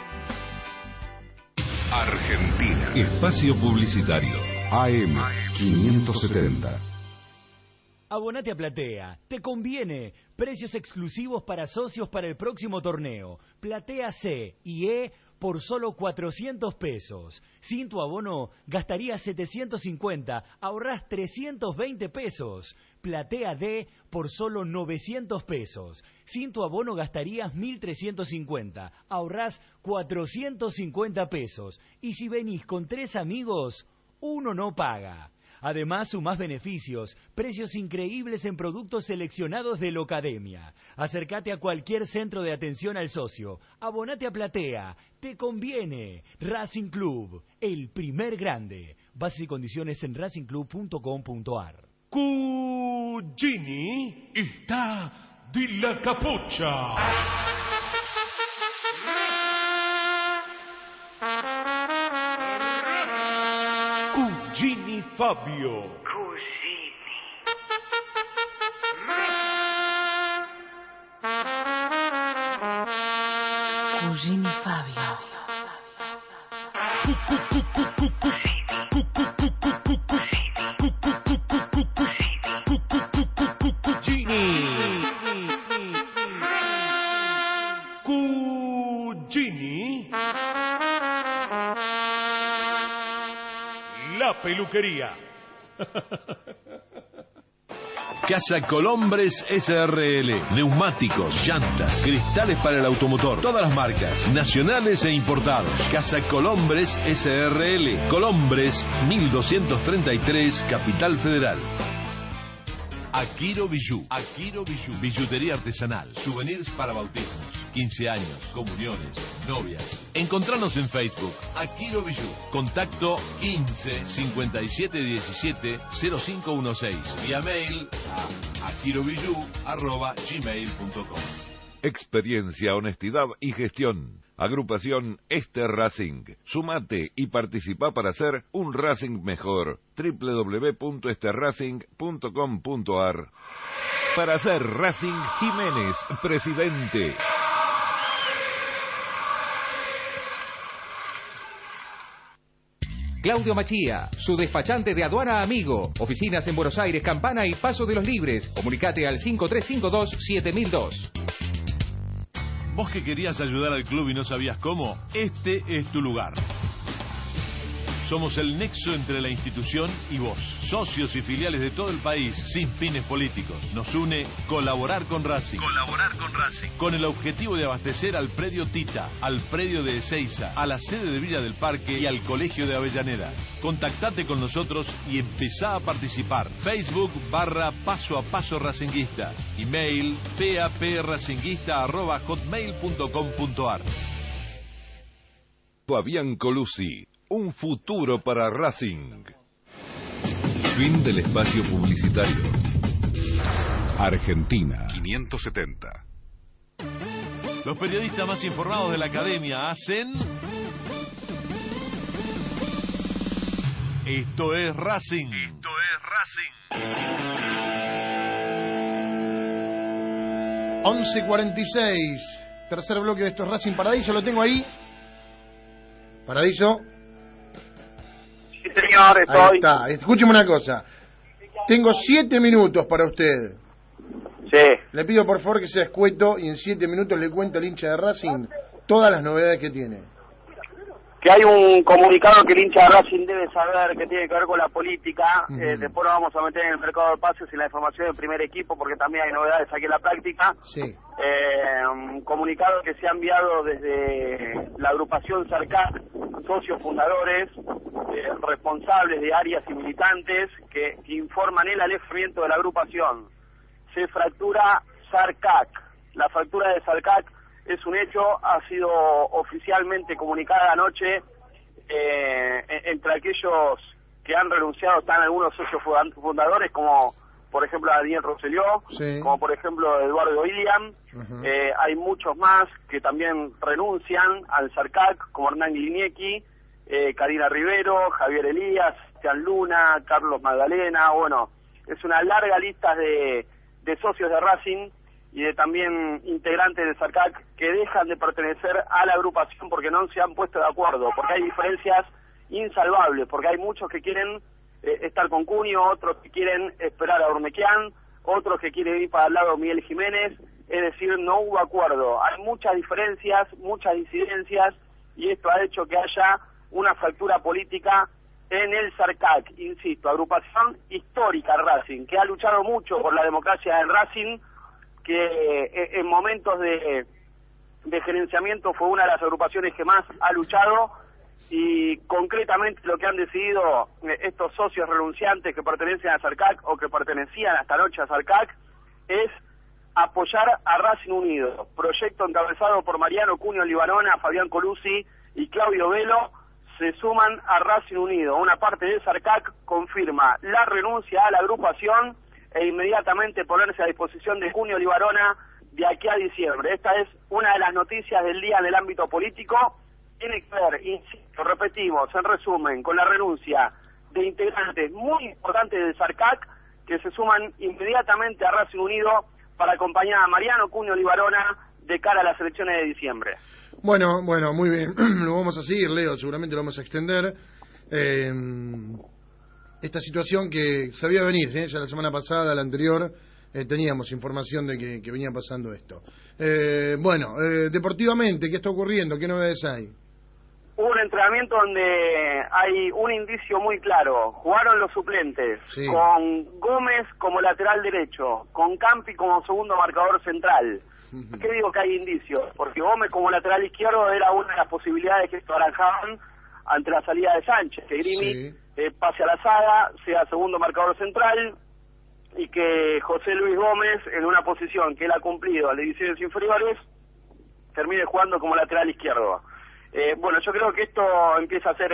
Argentina. Espacio publicitario. AM570. Abonate a Platea, te conviene. Precios exclusivos para socios para el próximo torneo. Platea C y E por solo 400 pesos. Sin tu abono gastarías 750, ahorrás 320 pesos. Platea D por solo 900 pesos. Sin tu abono gastarías 1.350, ahorrás 450 pesos. Y si venís con 3 amigos, uno no paga. Además, sumás beneficios, precios increíbles en productos seleccionados de Locademia. Acércate a cualquier centro de atención al socio. Abonate a Platea. Te conviene. Racing Club, el primer grande. Bases y condiciones en racingclub.com.ar. Cugini está de la capucha. Cugini Fabio. Cugini Fabio. Cugini. La peluquería. Casa Colombres SRL. Neumáticos, llantas, cristales para el automotor. Todas las marcas, nacionales e importados. Casa Colombres SRL. Colombres 1233, Capital Federal. Akiro Bijou. Akiro Bijou. Billutería artesanal. Souvenirs para bautismos, 15 años, comuniones, novias. Encontranos en Facebook. Akiro Bijou. Contacto 15 57 17 0516. Vía mail a akirobijou@gmail.com. Experiencia, honestidad y gestión. Agrupación Racing. Sumate y participa para hacer un Racing mejor. www.esterracing.com.ar. Para ser Racing Jiménez, presidente. Claudio Machía, su despachante de aduana amigo. Oficinas en Buenos Aires, Campana y Paso de los Libres. Comunicate al 5352-7002. ¿Vos que querías ayudar al club y no sabías cómo? Este es tu lugar. Somos el nexo entre la institución y vos. Socios y filiales de todo el país, sin fines políticos. Nos une colaborar con Racing. Colaborar con Racing. Con el objetivo de abastecer al predio Tita, al predio de Ezeiza, a la sede de Villa del Parque y al colegio de Avellaneda. Contactate con nosotros y empezá a participar. Facebook /Paso a Paso Racinguista. Email papracinguista@hotmail.com.ar. Fabián Colucci. Un futuro para Racing. Fin del espacio publicitario. Argentina 570. Los periodistas más informados de la academia hacen... Esto es Racing. Esto es Racing. 11:46. Tercer bloque de Esto es Racing Paradiso. Lo tengo ahí Paradiso. Sí, señor, estoy. Ahí está. Escúcheme una cosa. Tengo 7 minutos para usted. Sí. Le pido por favor que sea escueto y en 7 minutos le cuente al hincha de Racing todas las novedades que tiene. Que hay un comunicado que el hincha de Racing debe saber que tiene que ver con la política. Después lo vamos a meter en el mercado de pases y la información del primer equipo, porque también hay novedades aquí en la práctica. Sí. Un comunicado que se ha enviado desde la agrupación Sarcat, socios fundadores, responsables de áreas y militantes, que informan el alejamiento de la agrupación. Se fractura Sarcat. La fractura de Sarcat es un hecho, ha sido oficialmente comunicada anoche entre aquellos que han renunciado. Están algunos socios fundadores, como por ejemplo Daniel Rosselló, sí, como por ejemplo Eduardo William. Hay muchos más que también renuncian al Sarcat, como Hernán Gliniecki, Karina Rivero, Javier Elías, Cristian Luna, Carlos Magdalena. Bueno, es una larga lista de socios de Racing y de también integrantes del Sarcat que dejan de pertenecer a la agrupación porque no se han puesto de acuerdo, porque hay diferencias insalvables, porque hay muchos que quieren estar con Cunio, otros que quieren esperar a Urnequian, otros que quieren ir para el lado de Miguel Jiménez. Es decir, no hubo acuerdo, hay muchas diferencias, muchas disidencias, y esto ha hecho que haya una fractura política en el Sarcat. Insisto, agrupación histórica Racing, que ha luchado mucho por la democracia del Racing, que en momentos de gerenciamiento fue una de las agrupaciones que más ha luchado, y concretamente lo que han decidido estos socios renunciantes que pertenecen a Sarcat o que pertenecían hasta anoche a Sarcat es apoyar a Racing Unido, proyecto encabezado por Mariano Cunio Libarona, Fabián Colucci y Claudio Velo. Se suman a Racing Unido. Una parte de Sarcat confirma la renuncia a la agrupación e inmediatamente ponerse a disposición de Cunio Libarona de aquí a diciembre. Esta es una de las noticias del día en el ámbito político. Tiene que ver, insisto, repetimos, en resumen, con la renuncia de integrantes muy importantes del Sarcat que se suman inmediatamente a Racing Unido para acompañar a Mariano Cunio Libarona de cara a las elecciones de diciembre. Bueno, muy bien. Lo vamos a seguir, Leo, seguramente lo vamos a extender. Esta situación que sabía venir, ¿sí? Ya la semana pasada, la anterior, teníamos información de que venía pasando esto. Deportivamente, ¿qué está ocurriendo? ¿Qué novedades hay? Hubo un entrenamiento donde hay un indicio muy claro. Jugaron los suplentes, sí, con Gómez como lateral derecho, con Campi como segundo marcador central. ¿Por qué digo que hay indicios? Porque Gómez como lateral izquierdo era una de las posibilidades que barajaban ante la salida de Sánchez, que Grimi pase a la saga, sea segundo marcador central, y que José Luis Gómez, en una posición que él ha cumplido a las divisiones inferiores, termine jugando como lateral izquierdo. Yo creo que esto empieza a ser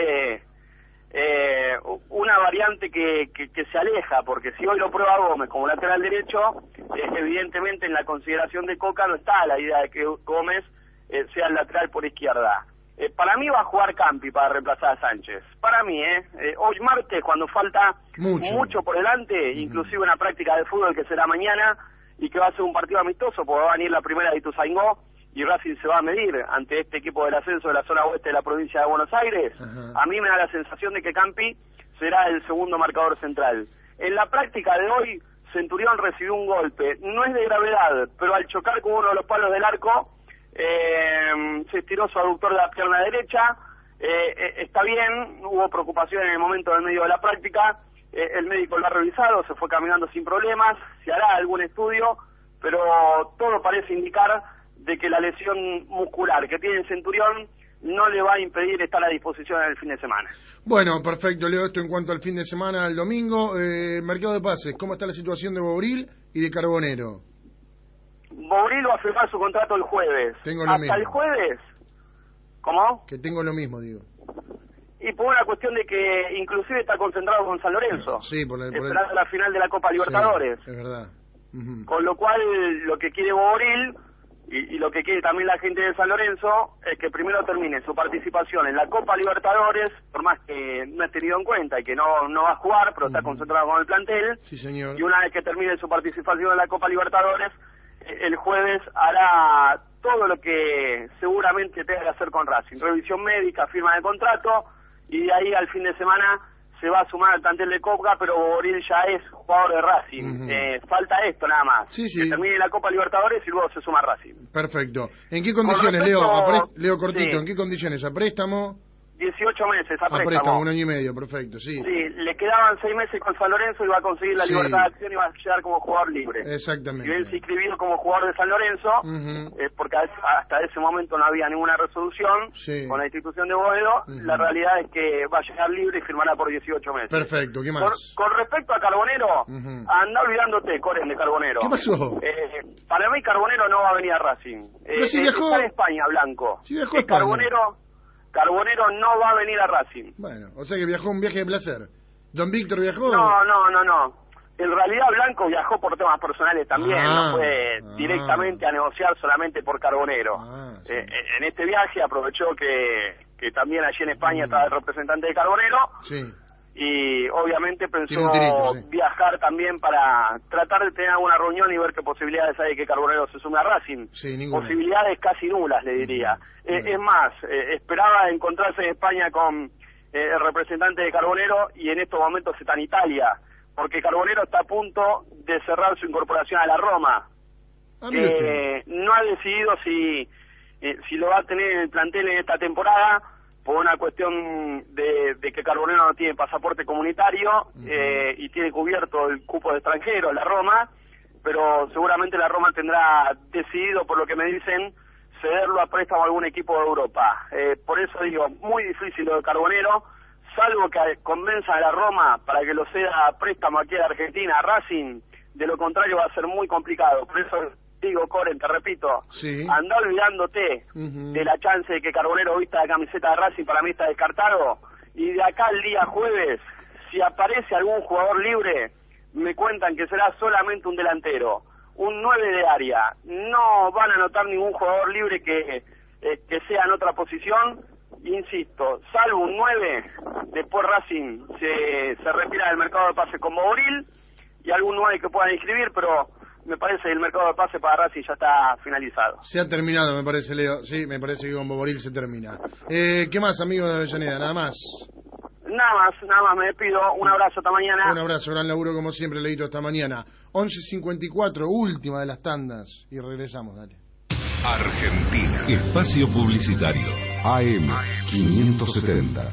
una variante que se aleja, porque si hoy lo prueba Gómez como lateral derecho, evidentemente en la consideración de Coca no está la idea de que Gómez sea el lateral por izquierda. Para mí va a jugar Campi para reemplazar a Sánchez. Para mí, hoy martes, cuando falta mucho por delante, inclusive una práctica de fútbol que será mañana y que va a ser un partido amistoso, porque va a venir la primera de Ituzaingó y Racing se va a medir ante este equipo del ascenso de la zona oeste de la provincia de Buenos Aires. A mí me da la sensación de que Campi será el segundo marcador central. En la práctica de hoy, Centurión recibió un golpe, no es de gravedad, pero al chocar con uno de los palos del arco, se estiró su aductor de la pierna derecha. Está bien, hubo preocupación en el momento del medio de la práctica, el médico lo ha revisado, se fue caminando sin problemas, se hará algún estudio, pero todo parece indicar de que la lesión muscular que tiene el Centurión no le va a impedir estar a disposición en el fin de semana. Bueno, perfecto, Leo, esto en cuanto al fin de semana, el domingo. Mercado de pases, ¿cómo está la situación de Bobril y de Carbonero? Bobril va a firmar su contrato el jueves. Hasta el jueves. ¿Cómo? Que tengo lo mismo, digo. Y por una cuestión de que inclusive está concentrado con San Lorenzo. Sí, esperando la final de la Copa Libertadores. Sí, es verdad. Con lo cual, lo que quiere Bobril y lo que quiere también la gente de San Lorenzo es que primero termine su participación en la Copa Libertadores, por más que no es tenido en cuenta y que no va a jugar, pero está concentrado con el plantel. Sí, señor. Y una vez que termine su participación en la Copa Libertadores, el jueves hará todo lo que seguramente tenga que hacer con Racing. Revisión médica, firma de contrato, y de ahí al fin de semana se va a sumar al plantel de Copa, pero Boril ya es jugador de Racing. Falta esto nada más. Sí. Que termine la Copa Libertadores y luego se suma a Racing. Perfecto. ¿En qué condiciones, Leo cortito, sí. ¿En qué condiciones? ¿A préstamo? 18 meses a préstamo. préstamo, 1 año y medio, perfecto, sí. Sí, le quedaban 6 meses con San Lorenzo y va a conseguir la libertad de acción y va a llegar como jugador libre. Exactamente. Y él se inscribió como jugador de San Lorenzo, porque hasta ese momento no había ninguna resolución con la institución de Boedo. La realidad es que va a llegar libre y firmará por 18 meses. Perfecto, ¿qué más? Con respecto a Carbonero, anda olvidándote, Coren, de Carbonero. ¿Qué pasó? Para mí Carbonero no va a venir a Racing. Pero si viajó... Está en España, Blanco. Si viajó a España. Carbonero no va a venir a Racing. Bueno, o sea que viajó un viaje de placer. ¿Don Víctor viajó? No. En realidad Blanco viajó por temas personales también, no fue directamente a negociar solamente por Carbonero. Sí. En este viaje aprovechó que también allí en España estaba el representante de Carbonero. Sí. Y obviamente pensó sí. viajar también para tratar de tener alguna reunión y ver qué posibilidades hay de que Carbonero se sume a Racing. Sí, ninguna. Posibilidades casi nulas, le diría. Es más, esperaba encontrarse en España con el representante de Carbonero y en estos momentos está en Italia, porque Carbonero está a punto de cerrar su incorporación a la Roma. No ha decidido si lo va a tener en el plantel en esta temporada, por una cuestión de que Carbonero no tiene pasaporte comunitario y tiene cubierto el cupo de extranjero en la Roma, pero seguramente la Roma tendrá decidido, por lo que me dicen, cederlo a préstamo a algún equipo de Europa. Por eso digo, muy difícil lo de Carbonero, salvo que convenza a la Roma para que lo ceda a préstamo aquí a Argentina, a Racing, de lo contrario va a ser muy complicado. Por eso digo, Coren, te repito, anda olvidándote de la chance de que Carbonero vista la camiseta de Racing, para mí está descartado, y de acá al día jueves, si aparece algún jugador libre, me cuentan que será solamente un delantero, un 9 de área, no van a anotar ningún jugador libre que sea en otra posición, insisto, salvo un 9, después Racing se retira del mercado de pase con Boril, y algún 9 que puedan inscribir, pero me parece que el mercado de pase para Racing ya está finalizado. Se ha terminado, me parece, Leo. Sí, me parece que con Boboril se termina. ¿Qué más, amigo de Avellaneda? Nada más. Nada más, me despido. Un abrazo, hasta mañana. Un abrazo, gran laburo como siempre, Leito, hasta mañana. 11:54, última de las tandas. Y regresamos, dale. Argentina. Espacio Publicitario. AM 570.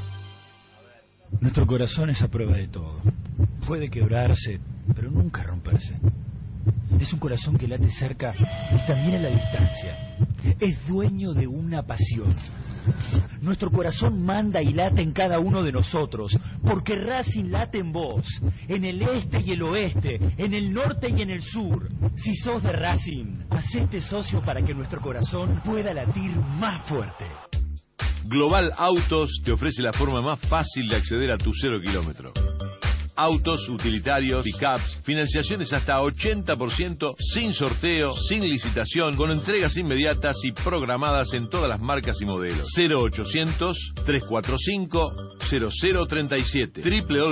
Nuestro corazón es a prueba de todo. Puede quebrarse, pero nunca romperse. Es un corazón que late cerca y también a la distancia. Es dueño de una pasión. Nuestro corazón manda y late en cada uno de nosotros, porque Racing late en vos, en el este y el oeste, en el norte y en el sur. Si sos de Racing, hacete socio para que nuestro corazón pueda latir más fuerte. Global Autos te ofrece la forma más fácil de acceder a tu 0 kilómetro. Autos, utilitarios, pickups, financiaciones hasta 80%, sin sorteo, sin licitación, con entregas inmediatas y programadas en todas las marcas y modelos. 0800-345-0037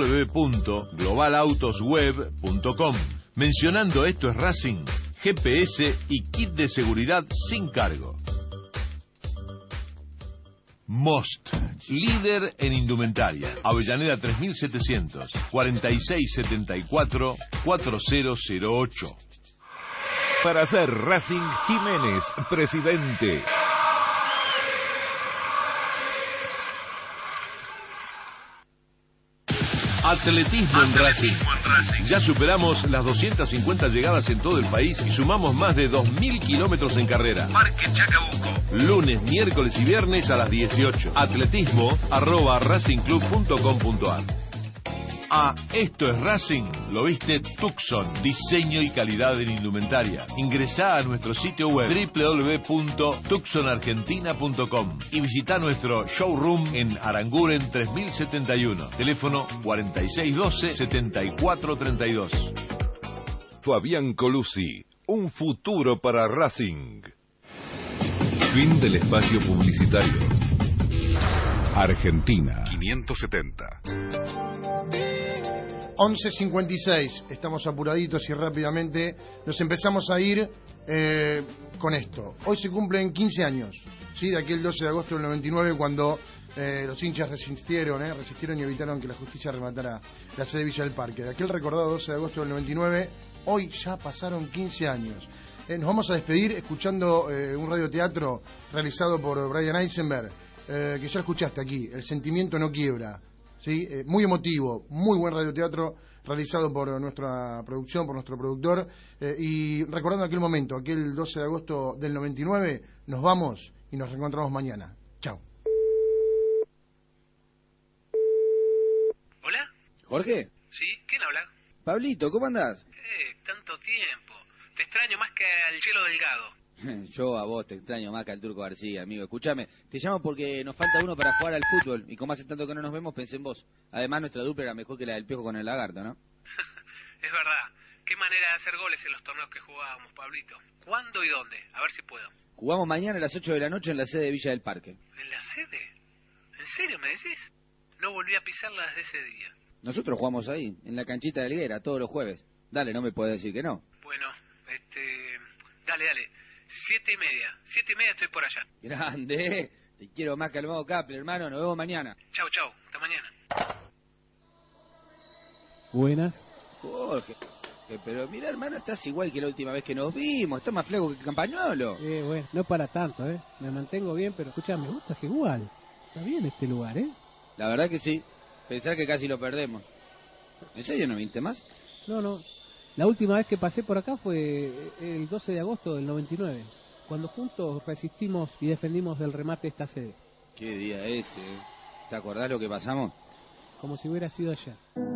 www.globalautosweb.com. Mencionando Esto es Racing, GPS y kit de seguridad sin cargo. Most, líder en indumentaria. Avellaneda 3700, 4674-4008. Para ser Racing Jiménez, presidente. Atletismo en Racing. Ya superamos las 250 llegadas en todo el país y sumamos más de 2000 kilómetros en carrera. Parque Chacabuco. Lunes, miércoles y viernes a las 18. Atletismo@racingclub.com.ar. Esto es Racing, lo viste Tucson, diseño y calidad en indumentaria. Ingresá a nuestro sitio web www.tucsonargentina.com y visita nuestro showroom en Aranguren 3071, teléfono 4612-7432. Fabián Colucci, un futuro para Racing. Fin del espacio publicitario. Argentina 570. 11:56, estamos apuraditos y rápidamente nos empezamos a ir con esto. Hoy se cumplen 15 años, ¿sí? De aquel 12 de agosto del 99, cuando los hinchas resistieron y evitaron que la justicia rematara la sede de Villa del Parque. De aquel recordado 12 de agosto del 99, hoy ya pasaron 15 años. Nos vamos a despedir escuchando un radioteatro realizado por Brian Eisenberg, que ya escuchaste aquí, El sentimiento no quiebra, ¿sí? Muy emotivo, muy buen radioteatro realizado por nuestra producción, por nuestro productor, y recordando aquel momento, aquel 12 de agosto del 99, nos vamos y nos reencontramos mañana. Chao. ¿Hola? ¿Jorge? ¿Sí? ¿Quién habla? Pablito, ¿cómo andás? Tanto tiempo. Te extraño más que al Chelo Delgado. Yo a vos te extraño más que al Turco García, amigo. Escúchame, te llamo porque nos falta uno para jugar al fútbol. Y como hace tanto que no nos vemos, pensé en vos. Además, nuestra dupla era mejor que la del Piojo con el Lagarto, ¿no? Es verdad. Qué manera de hacer goles en los torneos que jugábamos, Pablito. ¿Cuándo y dónde? A ver si puedo. Jugamos mañana a las 8 de la noche en la sede de Villa del Parque. ¿En la sede? ¿En serio me decís? No volví a pisarla desde ese día. Nosotros jugamos ahí, en la canchita de Helguera, todos los jueves. Dale, no me podés decir que no. Bueno, dale. 7:30. 7:30 estoy por allá. Grande, te quiero más que al modo Capler, hermano. Nos vemos mañana. Chau. Hasta mañana. Buenas. Jorge, pero mira, hermano, estás igual que la última vez que nos vimos. Estás más flaco que Campañolo. Bueno, no para tanto, Me mantengo bien, pero escuchame, vos estás igual. Está bien este lugar, La verdad que sí. Pensar que casi lo perdemos. ¿En serio no viniste más? No. La última vez que pasé por acá fue el 12 de agosto del 99, cuando juntos resistimos y defendimos el remate de esta sede. ¿Qué día ese? ¿Te acordás lo que pasamos? Como si hubiera sido ayer.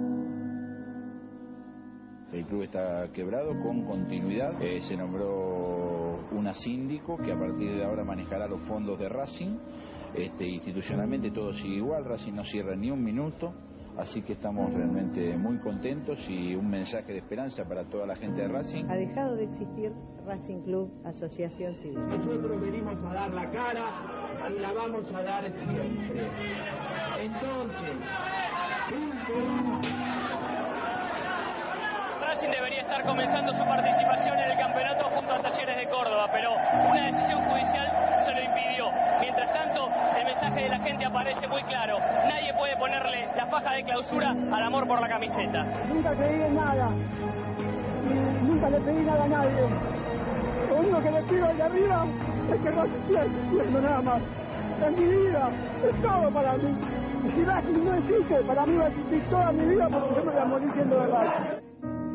El club está quebrado con continuidad. Se nombró una síndico que a partir de ahora manejará los fondos de Racing. Institucionalmente todo sigue igual, Racing no cierra ni un minuto. Así que estamos realmente muy contentos y un mensaje de esperanza para toda la gente de Racing. Ha dejado de existir Racing Club Asociación Civil. Nosotros venimos a dar la cara y la vamos a dar siempre. Entonces, Racing debería estar comenzando su participación en el campeonato junto a Talleres de Córdoba, pero una decisión judicial se lo impidió. Mientras tanto, el mensaje de la gente aparece muy claro. Nadie puede ponerle la faja de clausura al amor por la camiseta. Nunca creí en nada. Nunca le pedí nada a nadie. Lo único que le pido de arriba es que Racing siga existiendo nada más. En mi vida es todo para mí. Y si Racing no existe, para mí va a existir toda mi vida porque yo me voy a morir siendo de Racing.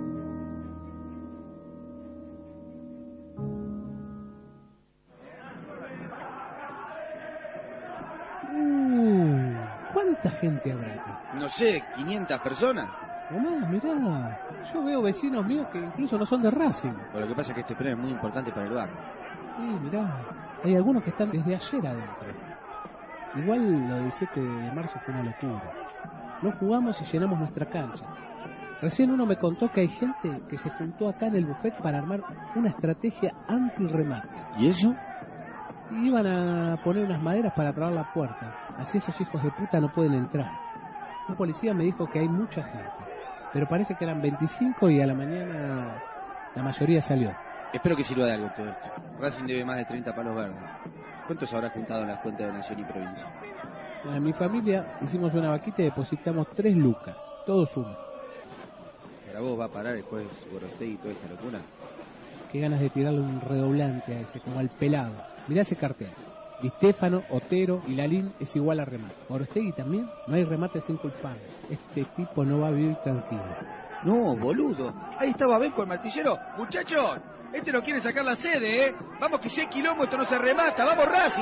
¿Cuánta gente habrá aquí? No sé, 500 personas. Mamá, mirá, yo veo vecinos míos que incluso no son de Racing. Pero lo que pasa es que este premio es muy importante para el barrio. Sí, mirá, hay algunos que están desde ayer adentro. Igual lo del 7 de marzo fue una locura. No jugamos y llenamos nuestra cancha. Recién uno me contó que hay gente que se juntó acá en el buffet para armar una estrategia anti-remate. ¿Y eso? Y iban a poner unas maderas para trabar la puerta. Así esos hijos de puta no pueden entrar. Un policía me dijo que hay mucha gente, pero parece que eran 25 y a la mañana la mayoría salió. Espero que sirva de algo todo esto. Racing debe más de 30 palos verdes. ¿Cuántos habrá juntado en las cuentas de Nación y Provincia? En mi familia hicimos una vaquita y depositamos 3 lucas, todos uno. ¿Para vos va a parar después Gorostegui y toda esta locura? Qué ganas de tirarle un redoblante a ese, como al pelado. Mirá ese cartel. Di Stéfano, Otero y Lalín es igual a remate. Gorostegui también, no hay remate sin culpable. Este tipo no va a vivir tranquilo. No, boludo. Ahí estaba Babel con el martillero. Muchachos, este no quiere sacar la sede, Vamos que si hay quilombo esto no se remata. Vamos Racing,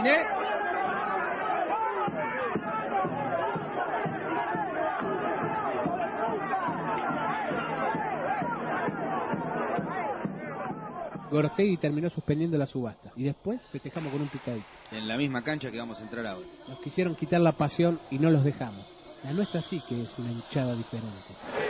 Gorostegui terminó suspendiendo la subasta y después festejamos con un picadito. En la misma cancha que vamos a entrar ahora. Nos quisieron quitar la pasión y no los dejamos. La nuestra sí que es una hinchada diferente.